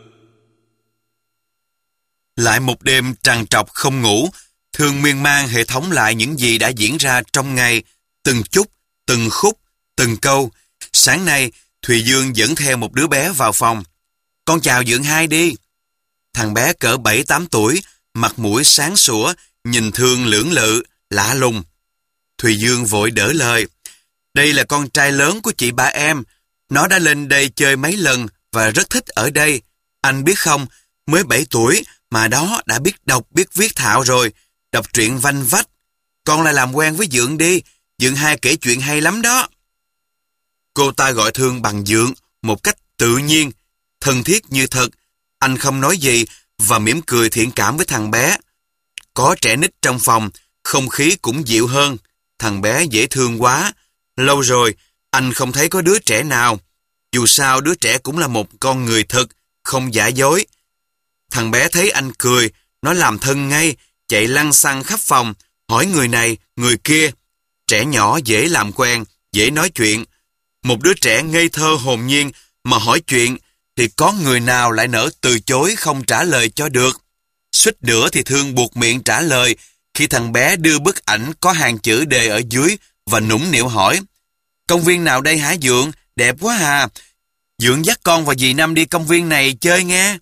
Lại một đêm trằn trọc không ngủ, Thương miên man hệ thống lại những gì đã diễn ra trong ngày, từng chút, từng khúc, từng câu. Sáng nay, Thùy Dương dẫn theo một đứa bé vào phòng. Con chào Dượng Hai đi. Thằng bé cỡ bảy tám tuổi, mặt mũi sáng sủa, nhìn Thương lưỡng lự, lạ lùng. Thùy Dương vội đỡ lời. Đây là con trai lớn của chị ba em. Nó đã lên đây chơi mấy lần và rất thích ở đây. Anh biết không, mới bảy tuổi mà đó đã biết đọc biết viết thạo rồi. Đọc truyện vanh vách. Con lại làm quen với Dượng đi. Dượng Hai kể chuyện hay lắm đó. Cô ta gọi Thương bằng Dượng một cách tự nhiên, thân thiết như thật. Anh không nói gì và mỉm cười thiện cảm với thằng bé. Có trẻ nít trong phòng, không khí cũng dịu hơn. Thằng bé dễ thương quá. Lâu rồi, anh không thấy có đứa trẻ nào. Dù sao đứa trẻ cũng là một con người thực, không giả dối. Thằng bé thấy anh cười, nó làm thân ngay, chạy lăng xăng khắp phòng, hỏi người này, người kia. Trẻ nhỏ dễ làm quen, dễ nói chuyện. Một đứa trẻ ngây thơ hồn nhiên mà hỏi chuyện thì có người nào lại nỡ từ chối không trả lời cho được. Suýt nữa thì Thương buộc miệng trả lời khi thằng bé đưa bức ảnh có hàng chữ đề ở dưới và nũng nịu hỏi: "Công viên nào đây hả Dượng? Đẹp quá à. Dượng dắt con và dì Năm đi công viên này chơi nghe."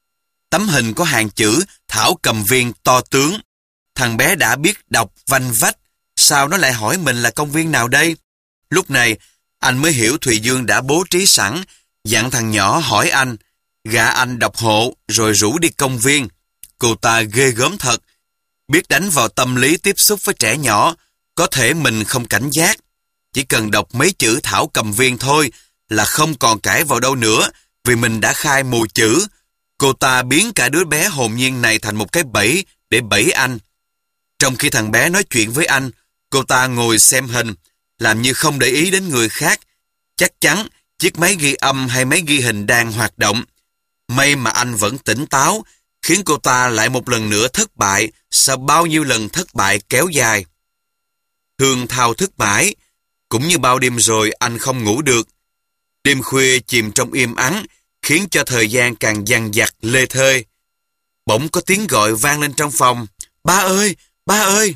Tấm hình có hàng chữ Thảo Cầm Viên to tướng. Thằng bé đã biết đọc vanh vách, sao nó lại hỏi mình là công viên nào đây? Lúc này, anh mới hiểu Thùy Dương đã bố trí sẵn, dặn thằng nhỏ hỏi anh, gạ anh đọc hộ rồi rủ đi công viên. Cô ta ghê gớm thật, biết đánh vào tâm lý tiếp xúc với trẻ nhỏ, có thể mình không cảnh giác. Chỉ cần đọc mấy chữ Thảo Cầm Viên thôi là không còn cãi vào đâu nữa, vì mình đã khai mù chữ. Cô ta biến cả đứa bé hồn nhiên này thành một cái bẫy để bẫy anh. Trong khi thằng bé nói chuyện với anh, cô ta ngồi xem hình, làm như không để ý đến người khác. Chắc chắn chiếc máy ghi âm hay máy ghi hình đang hoạt động. May mà anh vẫn tỉnh táo, khiến cô ta lại một lần nữa thất bại sau bao nhiêu lần thất bại kéo dài. Thương thao thức mãi, cũng như bao đêm rồi anh không ngủ được. Đêm khuya chìm trong im ắng, khiến cho thời gian càng dằng dặc lê thê. Bỗng có tiếng gọi vang lên trong phòng: "Ba ơi, ba ơi!"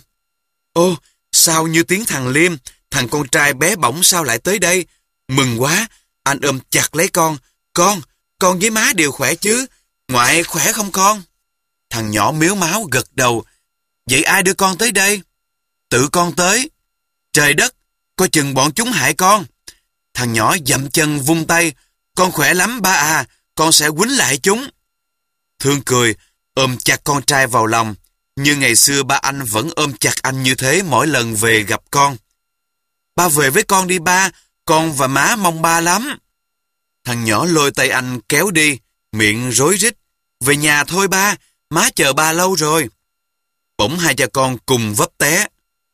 Ô, sao như tiếng thằng Liêm, thằng con trai bé bỏng sao lại tới đây? Mừng quá, anh ôm chặt lấy con. Con, con với má đều khỏe chứ? Ngoại khỏe không con? Thằng nhỏ miếu máu gật đầu. Vậy ai đưa con tới đây? Tự con tới. Trời đất, coi chừng bọn chúng hại con. Thằng nhỏ dậm chân vung tay. Con khỏe lắm ba à, con sẽ quýnh lại chúng. Thương cười, ôm chặt con trai vào lòng. Như ngày xưa ba anh vẫn ôm chặt anh như thế mỗi lần về gặp con. Ba về với con đi ba, con và má mong ba lắm. Thằng nhỏ lôi tay anh kéo đi, miệng rối rít. Về nhà thôi ba, má chờ ba lâu rồi. Bỗng hai cha con cùng vấp té.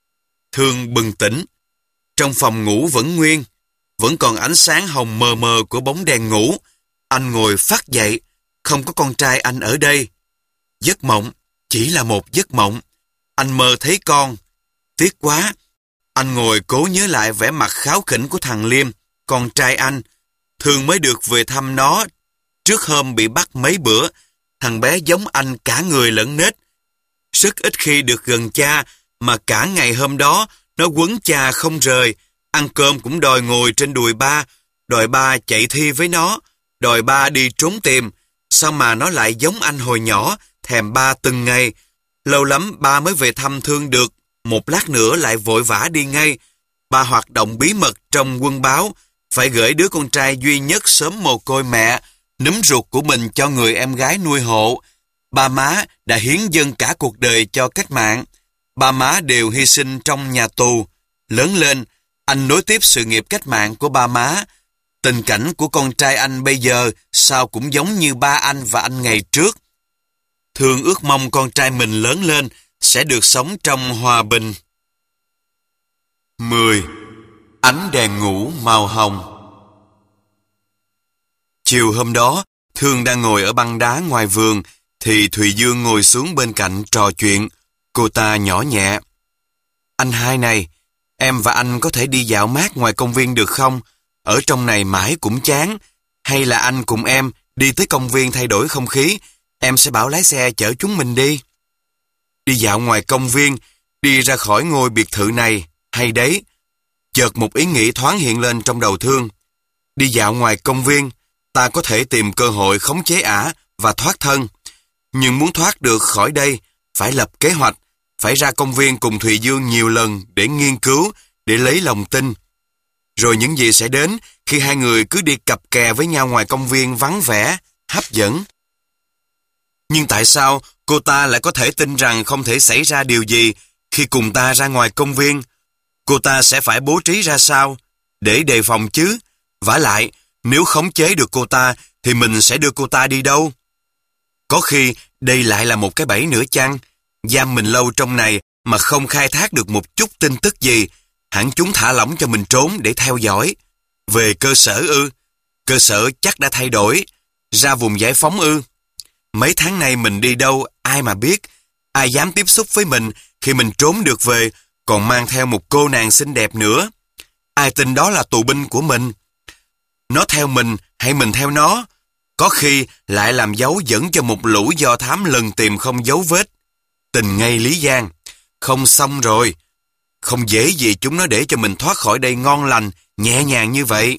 Thương bừng tỉnh. Trong phòng ngủ vẫn nguyên, vẫn còn ánh sáng hồng mờ mờ của bóng đèn ngủ. Anh ngồi phắt dậy, không có con trai anh ở đây. Giấc mộng, chỉ là một giấc mộng. Anh mơ thấy con. Tiếc quá. Anh ngồi cố nhớ lại vẻ mặt kháo khỉnh của thằng Liêm, con trai anh. Thương mới được về thăm nó. Trước hôm bị bắt mấy bữa, thằng bé giống anh cả người lẫn nết. Rất ít khi được gần cha, mà cả ngày hôm đó nó quấn cha không rời. Ăn cơm cũng đòi ngồi trên đùi ba, đòi ba chạy thi với nó, đòi ba đi trốn tìm. Sao mà nó lại giống anh hồi nhỏ, thèm ba từng ngày. Lâu lắm ba mới về thăm Thương được, một lát nữa lại vội vã đi ngay. Ba hoạt động bí mật trong quân báo, phải gửi đứa con trai duy nhất sớm mồ côi mẹ, núm ruột của mình cho người em gái nuôi hộ. Ba má đã hiến dâng cả cuộc đời cho cách mạng. Ba má đều hy sinh trong nhà tù. Lớn lên, anh nối tiếp sự nghiệp cách mạng của ba má. Tình cảnh của con trai anh bây giờ sao cũng giống như ba anh và anh ngày trước. Thương ước mong con trai mình lớn lên sẽ được sống trong hòa bình. mười. Ánh đèn ngủ màu hồng. Chiều hôm đó, Thương đang ngồi ở băng đá ngoài vườn, thì Thùy Dương ngồi xuống bên cạnh trò chuyện. Cô ta nhỏ nhẹ. Anh hai này, em và anh có thể đi dạo mát ngoài công viên được không? Ở trong này mãi cũng chán. Hay là anh cùng em đi tới công viên thay đổi không khí, em sẽ bảo lái xe chở chúng mình đi. Đi dạo ngoài công viên, đi ra khỏi ngôi biệt thự này, hay đấy. Chợt một ý nghĩ thoáng hiện lên trong đầu Thương. Đi dạo ngoài công viên, ta có thể tìm cơ hội khống chế ả và thoát thân. Nhưng muốn thoát được khỏi đây, phải lập kế hoạch, phải ra công viên cùng Thùy Dương nhiều lần để nghiên cứu, để lấy lòng tin. Rồi những gì sẽ đến khi hai người cứ đi cặp kè với nhau ngoài công viên vắng vẻ, hấp dẫn. Nhưng tại sao cô ta lại có thể tin rằng không thể xảy ra điều gì khi cùng ta ra ngoài công viên? Cô ta sẽ phải bố trí ra sao để đề phòng chứ? Vả lại, nếu khống chế được cô ta thì mình sẽ đưa cô ta đi đâu? Có khi đây lại là một cái bẫy nữa chăng? Giam mình lâu trong này mà không khai thác được một chút tin tức gì, hẳn chúng thả lỏng cho mình trốn để theo dõi. Về cơ sở ư? Cơ sở chắc đã thay đổi. Ra vùng giải phóng ư? Mấy tháng nay mình đi đâu, ai mà biết. Ai dám tiếp xúc với mình khi mình trốn được về, còn mang theo một cô nàng xinh đẹp nữa. Ai tin đó là tù binh của mình? nó theo mình hay mình theo nó. Có khi lại làm dấu dẫn cho một lũ do thám lần tìm không dấu vết. Tình ngay Lý Giang. Không xong rồi. Không dễ gì chúng nó để cho mình thoát khỏi đây ngon lành, nhẹ nhàng như vậy.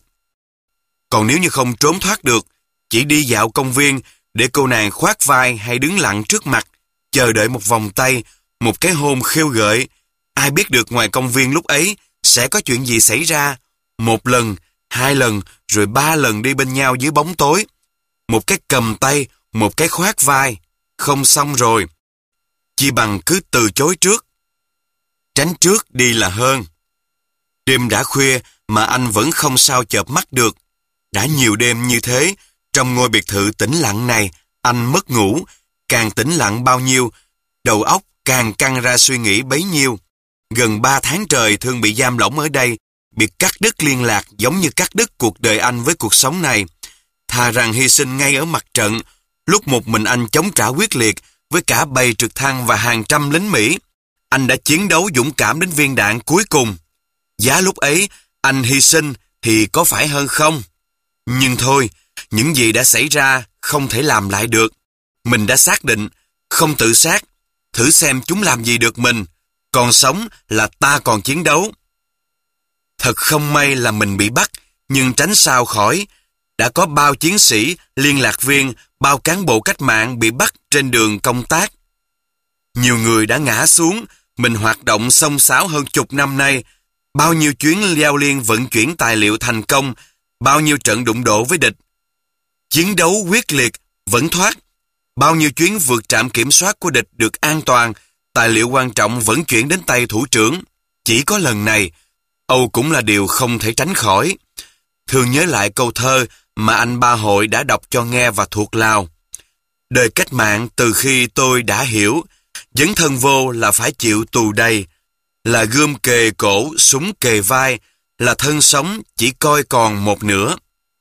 Còn nếu như không trốn thoát được, chỉ đi dạo công viên để cô nàng khoác vai hay đứng lặng trước mặt, chờ đợi một vòng tay, một cái hôn khêu gợi. Ai biết được ngoài công viên lúc ấy sẽ có chuyện gì xảy ra. Một lần, hai lần, rồi ba lần đi bên nhau dưới bóng tối. Một cái cầm tay, một cái khoác vai. Không xong rồi. Chỉ bằng cứ từ chối trước. Tránh trước đi là hơn. Đêm đã khuya mà anh vẫn không sao chợp mắt được. Đã nhiều đêm như thế, trong ngôi biệt thự tĩnh lặng này, anh mất ngủ. Càng tĩnh lặng bao nhiêu, đầu óc càng căng ra suy nghĩ bấy nhiêu. Gần ba tháng trời Thương bị giam lỏng ở đây, bị cắt đứt liên lạc giống như cắt đứt cuộc đời anh với cuộc sống này. Thà rằng hy sinh ngay ở mặt trận, lúc một mình anh chống trả quyết liệt với cả bầy trực thăng và hàng trăm lính Mỹ. Anh đã chiến đấu dũng cảm đến viên đạn cuối cùng. Giá lúc ấy anh hy sinh thì có phải hơn không? Nhưng thôi, những gì đã xảy ra không thể làm lại được. Mình đã xác định, không tự sát, thử xem chúng làm gì được mình. Còn sống là ta còn chiến đấu. Thật không may là mình bị bắt, nhưng tránh sao khỏi. Đã có bao chiến sĩ, liên lạc viên, bao cán bộ cách mạng bị bắt trên đường công tác. Nhiều người đã ngã xuống, mình hoạt động xông xáo hơn chục năm nay. Bao nhiêu chuyến giao liên vận chuyển tài liệu thành công, bao nhiêu trận đụng độ với địch. Chiến đấu quyết liệt, vẫn thoát. Bao nhiêu chuyến vượt trạm kiểm soát của địch được an toàn, tài liệu quan trọng vẫn chuyển đến tay thủ trưởng. Chỉ có lần này, Âu cũng là điều không thể tránh khỏi. Thường nhớ lại câu thơ mà anh Ba Hội đã đọc cho nghe và thuộc lòng. Đời cách mạng từ khi tôi đã hiểu, dấn thân vô là phải chịu tù đầy, là gươm kề cổ, súng kề vai, là thân sống chỉ coi còn một nửa.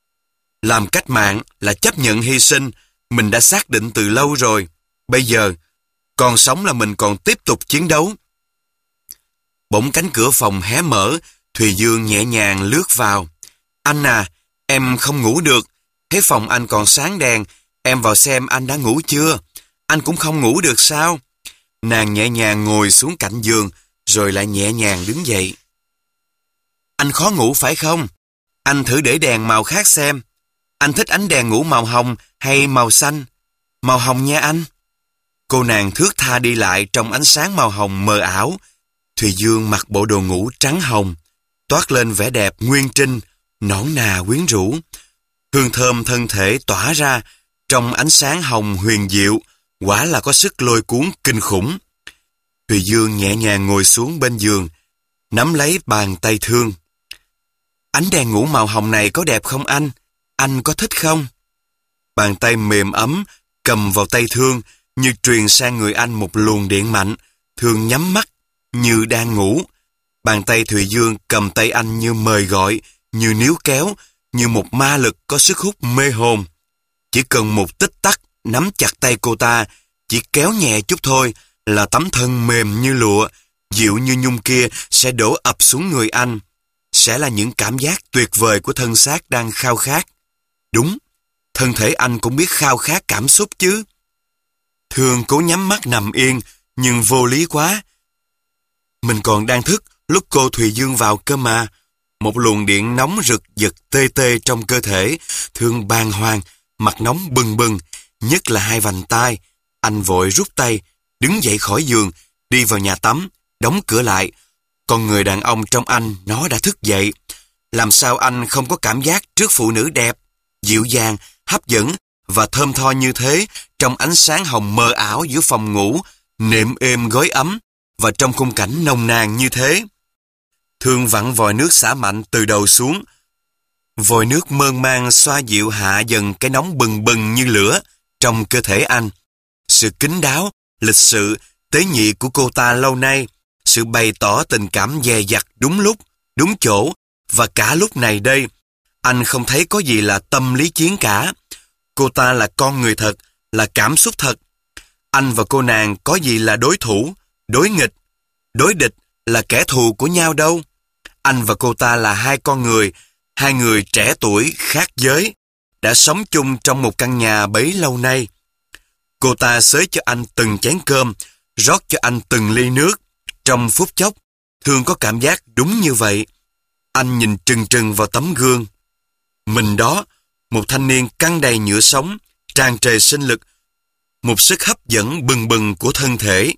Làm cách mạng là chấp nhận hy sinh, mình đã xác định từ lâu rồi. Bây giờ, còn sống là mình còn tiếp tục chiến đấu. Bỗng cánh cửa phòng hé mở, Thùy Dương nhẹ nhàng lướt vào. Anh à, em không ngủ được. Thấy phòng anh còn sáng đèn, em vào xem anh đã ngủ chưa. Anh cũng không ngủ được sao? Nàng nhẹ nhàng ngồi xuống cạnh giường, rồi lại nhẹ nhàng đứng dậy. Anh khó ngủ phải không? Anh thử để đèn màu khác xem. Anh thích ánh đèn ngủ màu hồng hay màu xanh? Màu hồng nha anh. Cô nàng thướt tha đi lại trong ánh sáng màu hồng mờ ảo. Thùy Dương mặc bộ đồ ngủ trắng hồng, toát lên vẻ đẹp nguyên trinh, nõn nà quyến rũ. Hương thơm thân thể tỏa ra trong ánh sáng hồng huyền diệu, quả là có sức lôi cuốn kinh khủng. Thùy Dương nhẹ nhàng ngồi xuống bên giường, nắm lấy bàn tay Thương. Ánh đèn ngủ màu hồng này có đẹp không anh? Anh có thích không? Bàn tay mềm ấm cầm vào tay Thương như truyền sang người anh một luồng điện mạnh. Thương nhắm mắt như đang ngủ. Bàn tay Thùy Dương cầm tay anh như mời gọi, như níu kéo, như một ma lực có sức hút mê hồn. Chỉ cần một tích tắc nắm chặt tay cô ta, chỉ kéo nhẹ chút thôi là tấm thân mềm như lụa, dịu như nhung kia sẽ đổ ập xuống người anh. Sẽ là những cảm giác tuyệt vời của thân xác đang khao khát. Đúng, thân thể anh cũng biết khao khát cảm xúc chứ. Thương cố nhắm mắt nằm yên, nhưng vô lý quá. Mình còn đang thức lúc cô Thùy Dương vào cơ mà. Một luồng điện nóng rực giật tê tê trong cơ thể. Thương bàng hoàng, mặt nóng bừng bừng, nhất là hai vành tai. Anh vội rút tay, đứng dậy khỏi giường, đi vào nhà tắm, đóng cửa lại. Còn người đàn ông trong anh, nó đã thức dậy. Làm sao anh không có cảm giác trước phụ nữ đẹp, dịu dàng, hấp dẫn và thơm tho như thế trong ánh sáng hồng mờ ảo giữa phòng ngủ, nệm êm gối ấm và trong khung cảnh nồng nàn như thế. Thương vặn vòi nước xả mạnh từ đầu xuống. Vòi nước mơn man xoa dịu hạ dần cái nóng bừng bừng như lửa trong cơ thể anh. Sự kín đáo, lịch sự, tế nhị của cô ta lâu nay, sự bày tỏ tình cảm dè dặt đúng lúc, đúng chỗ, và cả lúc này đây, anh không thấy có gì là tâm lý chiến cả. Cô ta là con người thật, là cảm xúc thật. Anh và cô nàng có gì là đối thủ, đối nghịch, đối địch, là kẻ thù của nhau đâu. Anh và cô ta là hai con người, Hai người trẻ tuổi, khác giới, đã sống chung trong một căn nhà bấy lâu nay. Cô ta xới cho anh từng chén cơm, rót cho anh từng ly nước. Trong phút chốc, Thương có cảm giác đúng như vậy. Anh nhìn trừng trừng vào tấm gương. Mình đó, một thanh niên căng đầy nhựa sống, tràn trề sinh lực, một sức hấp dẫn bừng bừng của thân thể.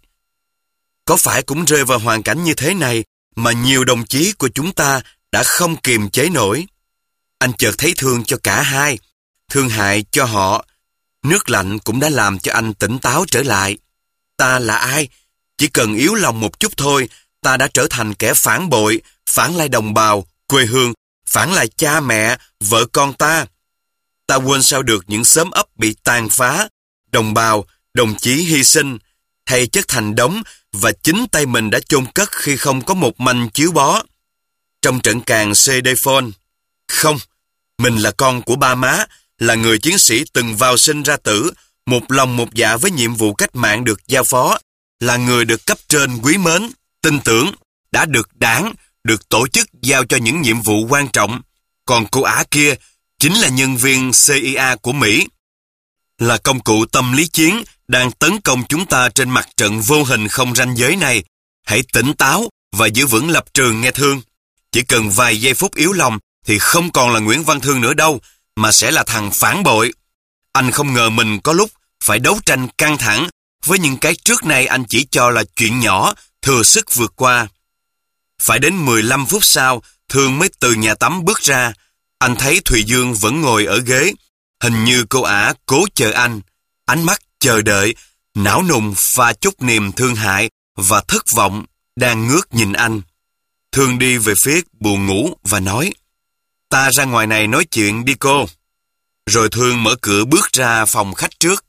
Có phải cũng rơi vào hoàn cảnh như thế này mà nhiều đồng chí của chúng ta đã không kiềm chế nổi. Anh chợt thấy thương cho cả hai, thương hại cho họ. Nước lạnh cũng đã làm cho anh tỉnh táo trở lại. Ta là ai? Chỉ cần yếu lòng một chút thôi, ta đã trở thành kẻ phản bội, phản lại đồng bào, quê hương, phản lại cha mẹ, vợ con ta. Ta quên sao được những xóm ấp bị tàn phá, đồng bào, đồng chí hy sinh, thay chất thành đống và chính tay mình đã chôn cất khi không có một manh chiếu bó. Trong trận càn Cê-đê-phôn, không, mình là con của ba má, là người chiến sĩ từng vào sinh ra tử, một lòng một dạ với nhiệm vụ cách mạng được giao phó, là người được cấp trên quý mến, tin tưởng, đã được đảng, được tổ chức giao cho những nhiệm vụ quan trọng. Còn cô ả kia chính là nhân viên xê i a của Mỹ, là công cụ tâm lý chiến đang tấn công chúng ta trên mặt trận vô hình không ranh giới này. Hãy tỉnh táo và giữ vững lập trường nghe Thương. Chỉ cần vài giây phút yếu lòng thì không còn là Nguyễn Văn Thương nữa đâu, mà sẽ là thằng phản bội. Anh không ngờ mình có lúc phải đấu tranh căng thẳng với những cái trước nay anh chỉ cho là chuyện nhỏ, thừa sức vượt qua. Phải đến mười lăm phút sau, Thương mới từ nhà tắm bước ra. Anh thấy Thùy Dương vẫn ngồi ở ghế. Hình như cô ả cố chờ anh. Ánh mắt chờ đợi, não nùng pha chút niềm thương hại và thất vọng đang ngước nhìn anh. Thương đi về phía buồng ngủ và nói: Ta ra ngoài này nói chuyện đi cô. Rồi Thương mở cửa bước ra phòng khách trước.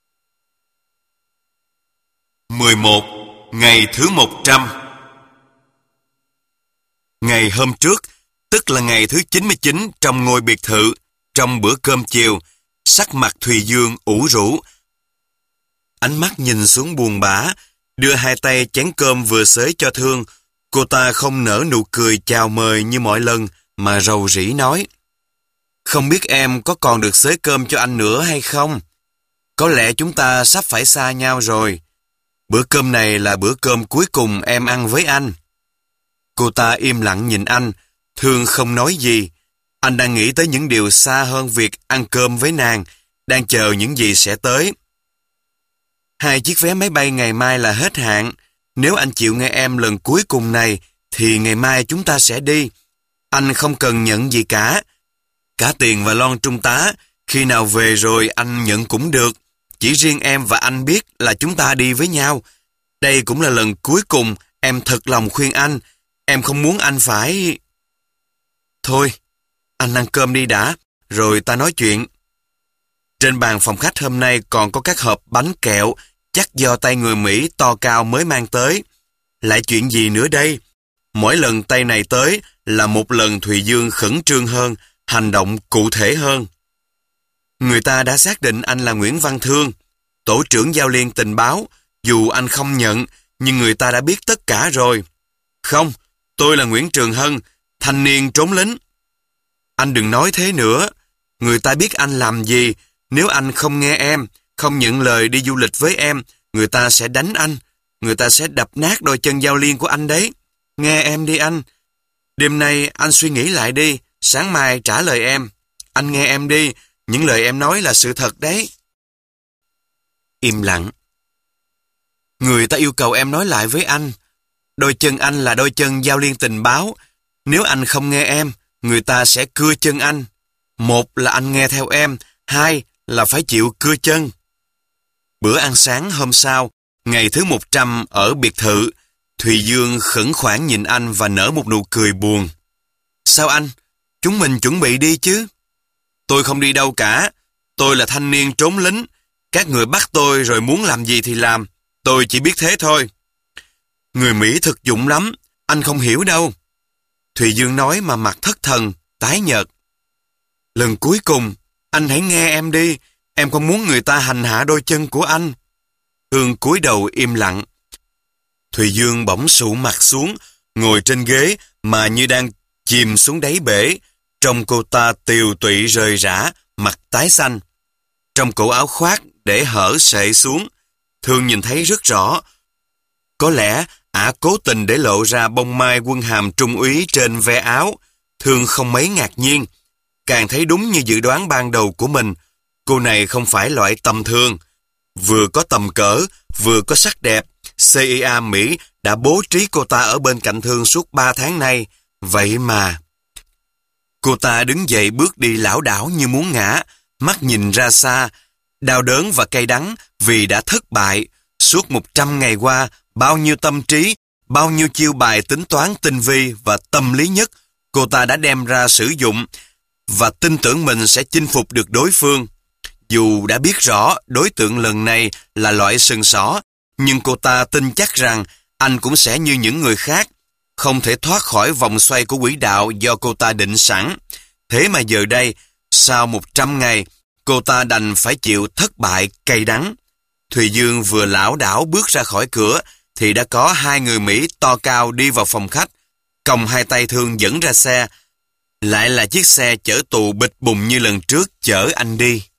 mười một. Ngày thứ một trăm. Ngày hôm trước, tức là ngày thứ chín mươi chín trong ngôi biệt thự, trong bữa cơm chiều, sắc mặt Thùy Dương ủ rũ. Ánh mắt nhìn xuống buồn bã, đưa hai tay chén cơm vừa xới cho Thương. Cô ta không nở nụ cười chào mời như mọi lần, mà rầu rĩ nói: Không biết em có còn được xới cơm cho anh nữa hay không? Có lẽ chúng ta sắp phải xa nhau rồi. Bữa cơm này là bữa cơm cuối cùng em ăn với anh. Cô ta im lặng nhìn anh, Thương không nói gì. Anh đang nghĩ tới những điều xa hơn việc ăn cơm với nàng, đang chờ những gì sẽ tới. Hai chiếc vé máy bay ngày mai là hết hạn. Nếu anh chịu nghe em lần cuối cùng này, thì ngày mai chúng ta sẽ đi. Anh không cần nhận gì cả. Cả tiền và lon trung tá, khi nào về rồi anh nhận cũng được. Chỉ riêng em và anh biết là chúng ta đi với nhau. Đây cũng là lần cuối cùng em thật lòng khuyên anh. Em không muốn anh phải... Thôi, anh ăn cơm đi đã, rồi ta nói chuyện. Trên bàn phòng khách hôm nay còn có các hộp bánh kẹo, chắc do tay người Mỹ to cao mới mang tới. Lại chuyện gì nữa đây? Mỗi lần tay này tới là một lần Thùy Dương khẩn trương hơn, hành động cụ thể hơn. Người ta đã xác định anh là Nguyễn Văn Thương, tổ trưởng giao liên tình báo. Dù anh không nhận, nhưng người ta đã biết tất cả rồi. Không, tôi là Nguyễn Trường Hân, thanh niên trốn lính. Anh đừng nói thế nữa. Người ta biết anh làm gì. Nếu anh không nghe em, không nhận lời đi du lịch với em, người ta sẽ đánh anh. Người ta sẽ đập nát đôi chân giao liên của anh đấy. Nghe em đi anh. Đêm nay anh suy nghĩ lại đi, sáng mai trả lời em. Anh nghe em đi, những lời em nói là sự thật đấy. Im lặng. Người ta yêu cầu em nói lại với anh. Đôi chân anh là đôi chân giao liên tình báo. Nếu anh không nghe em, người ta sẽ cưa chân anh. Một là anh nghe theo em, hai là phải chịu cưa chân. Bữa ăn sáng hôm sau, ngày thứ một trăm ở biệt thự, Thùy Dương khẩn khoản nhìn anh và nở một nụ cười buồn. Sao anh? Chúng mình chuẩn bị đi chứ? Tôi không đi đâu cả. Tôi là thanh niên trốn lính. Các người bắt tôi rồi muốn làm gì thì làm. Tôi chỉ biết thế thôi. Người Mỹ thực dụng lắm. Anh không hiểu đâu. Thùy Dương nói mà mặt thất thần, tái nhợt. Lần cuối cùng, anh hãy nghe em đi. Em không muốn người ta hành hạ đôi chân của anh. Hương cúi đầu im lặng. Thùy Dương bỗng sụ mặt xuống, ngồi trên ghế mà như đang chìm xuống đáy bể. Trông cô ta tiều tụy rời rã, mặt tái xanh. Trong cổ áo khoác để hở sệ xuống, Thương nhìn thấy rất rõ. Có lẽ ả cố tình để lộ ra bông mai quân hàm trung úy trên ve áo. Thương không mấy ngạc nhiên. Càng thấy đúng như dự đoán ban đầu của mình, cô này không phải loại tầm thường. Vừa có tầm cỡ, vừa có sắc đẹp, xê i a Mỹ đã bố trí cô ta ở bên cạnh Thương suốt ba tháng nay. Vậy mà... Cô ta đứng dậy bước đi lảo đảo như muốn ngã, mắt nhìn ra xa, đau đớn và cay đắng vì đã thất bại. Suốt một trăm ngày qua, bao nhiêu tâm trí, bao nhiêu chiêu bài tính toán tinh vi và tâm lý nhất, cô ta đã đem ra sử dụng và tin tưởng mình sẽ chinh phục được đối phương. Dù đã biết rõ đối tượng lần này là loại sừng sỏ, nhưng cô ta tin chắc rằng anh cũng sẽ như những người khác, không thể thoát khỏi vòng xoay của quỹ đạo do cô ta định sẵn. Thế mà giờ đây, sau một trăm ngày, cô ta đành phải chịu thất bại cay đắng. Thùy Dương vừa lảo đảo bước ra khỏi cửa, thì đã có hai người Mỹ to cao đi vào phòng khách, còng hai tay Thương dẫn ra xe. Lại là chiếc xe chở tù bịch bùng như lần trước chở anh đi.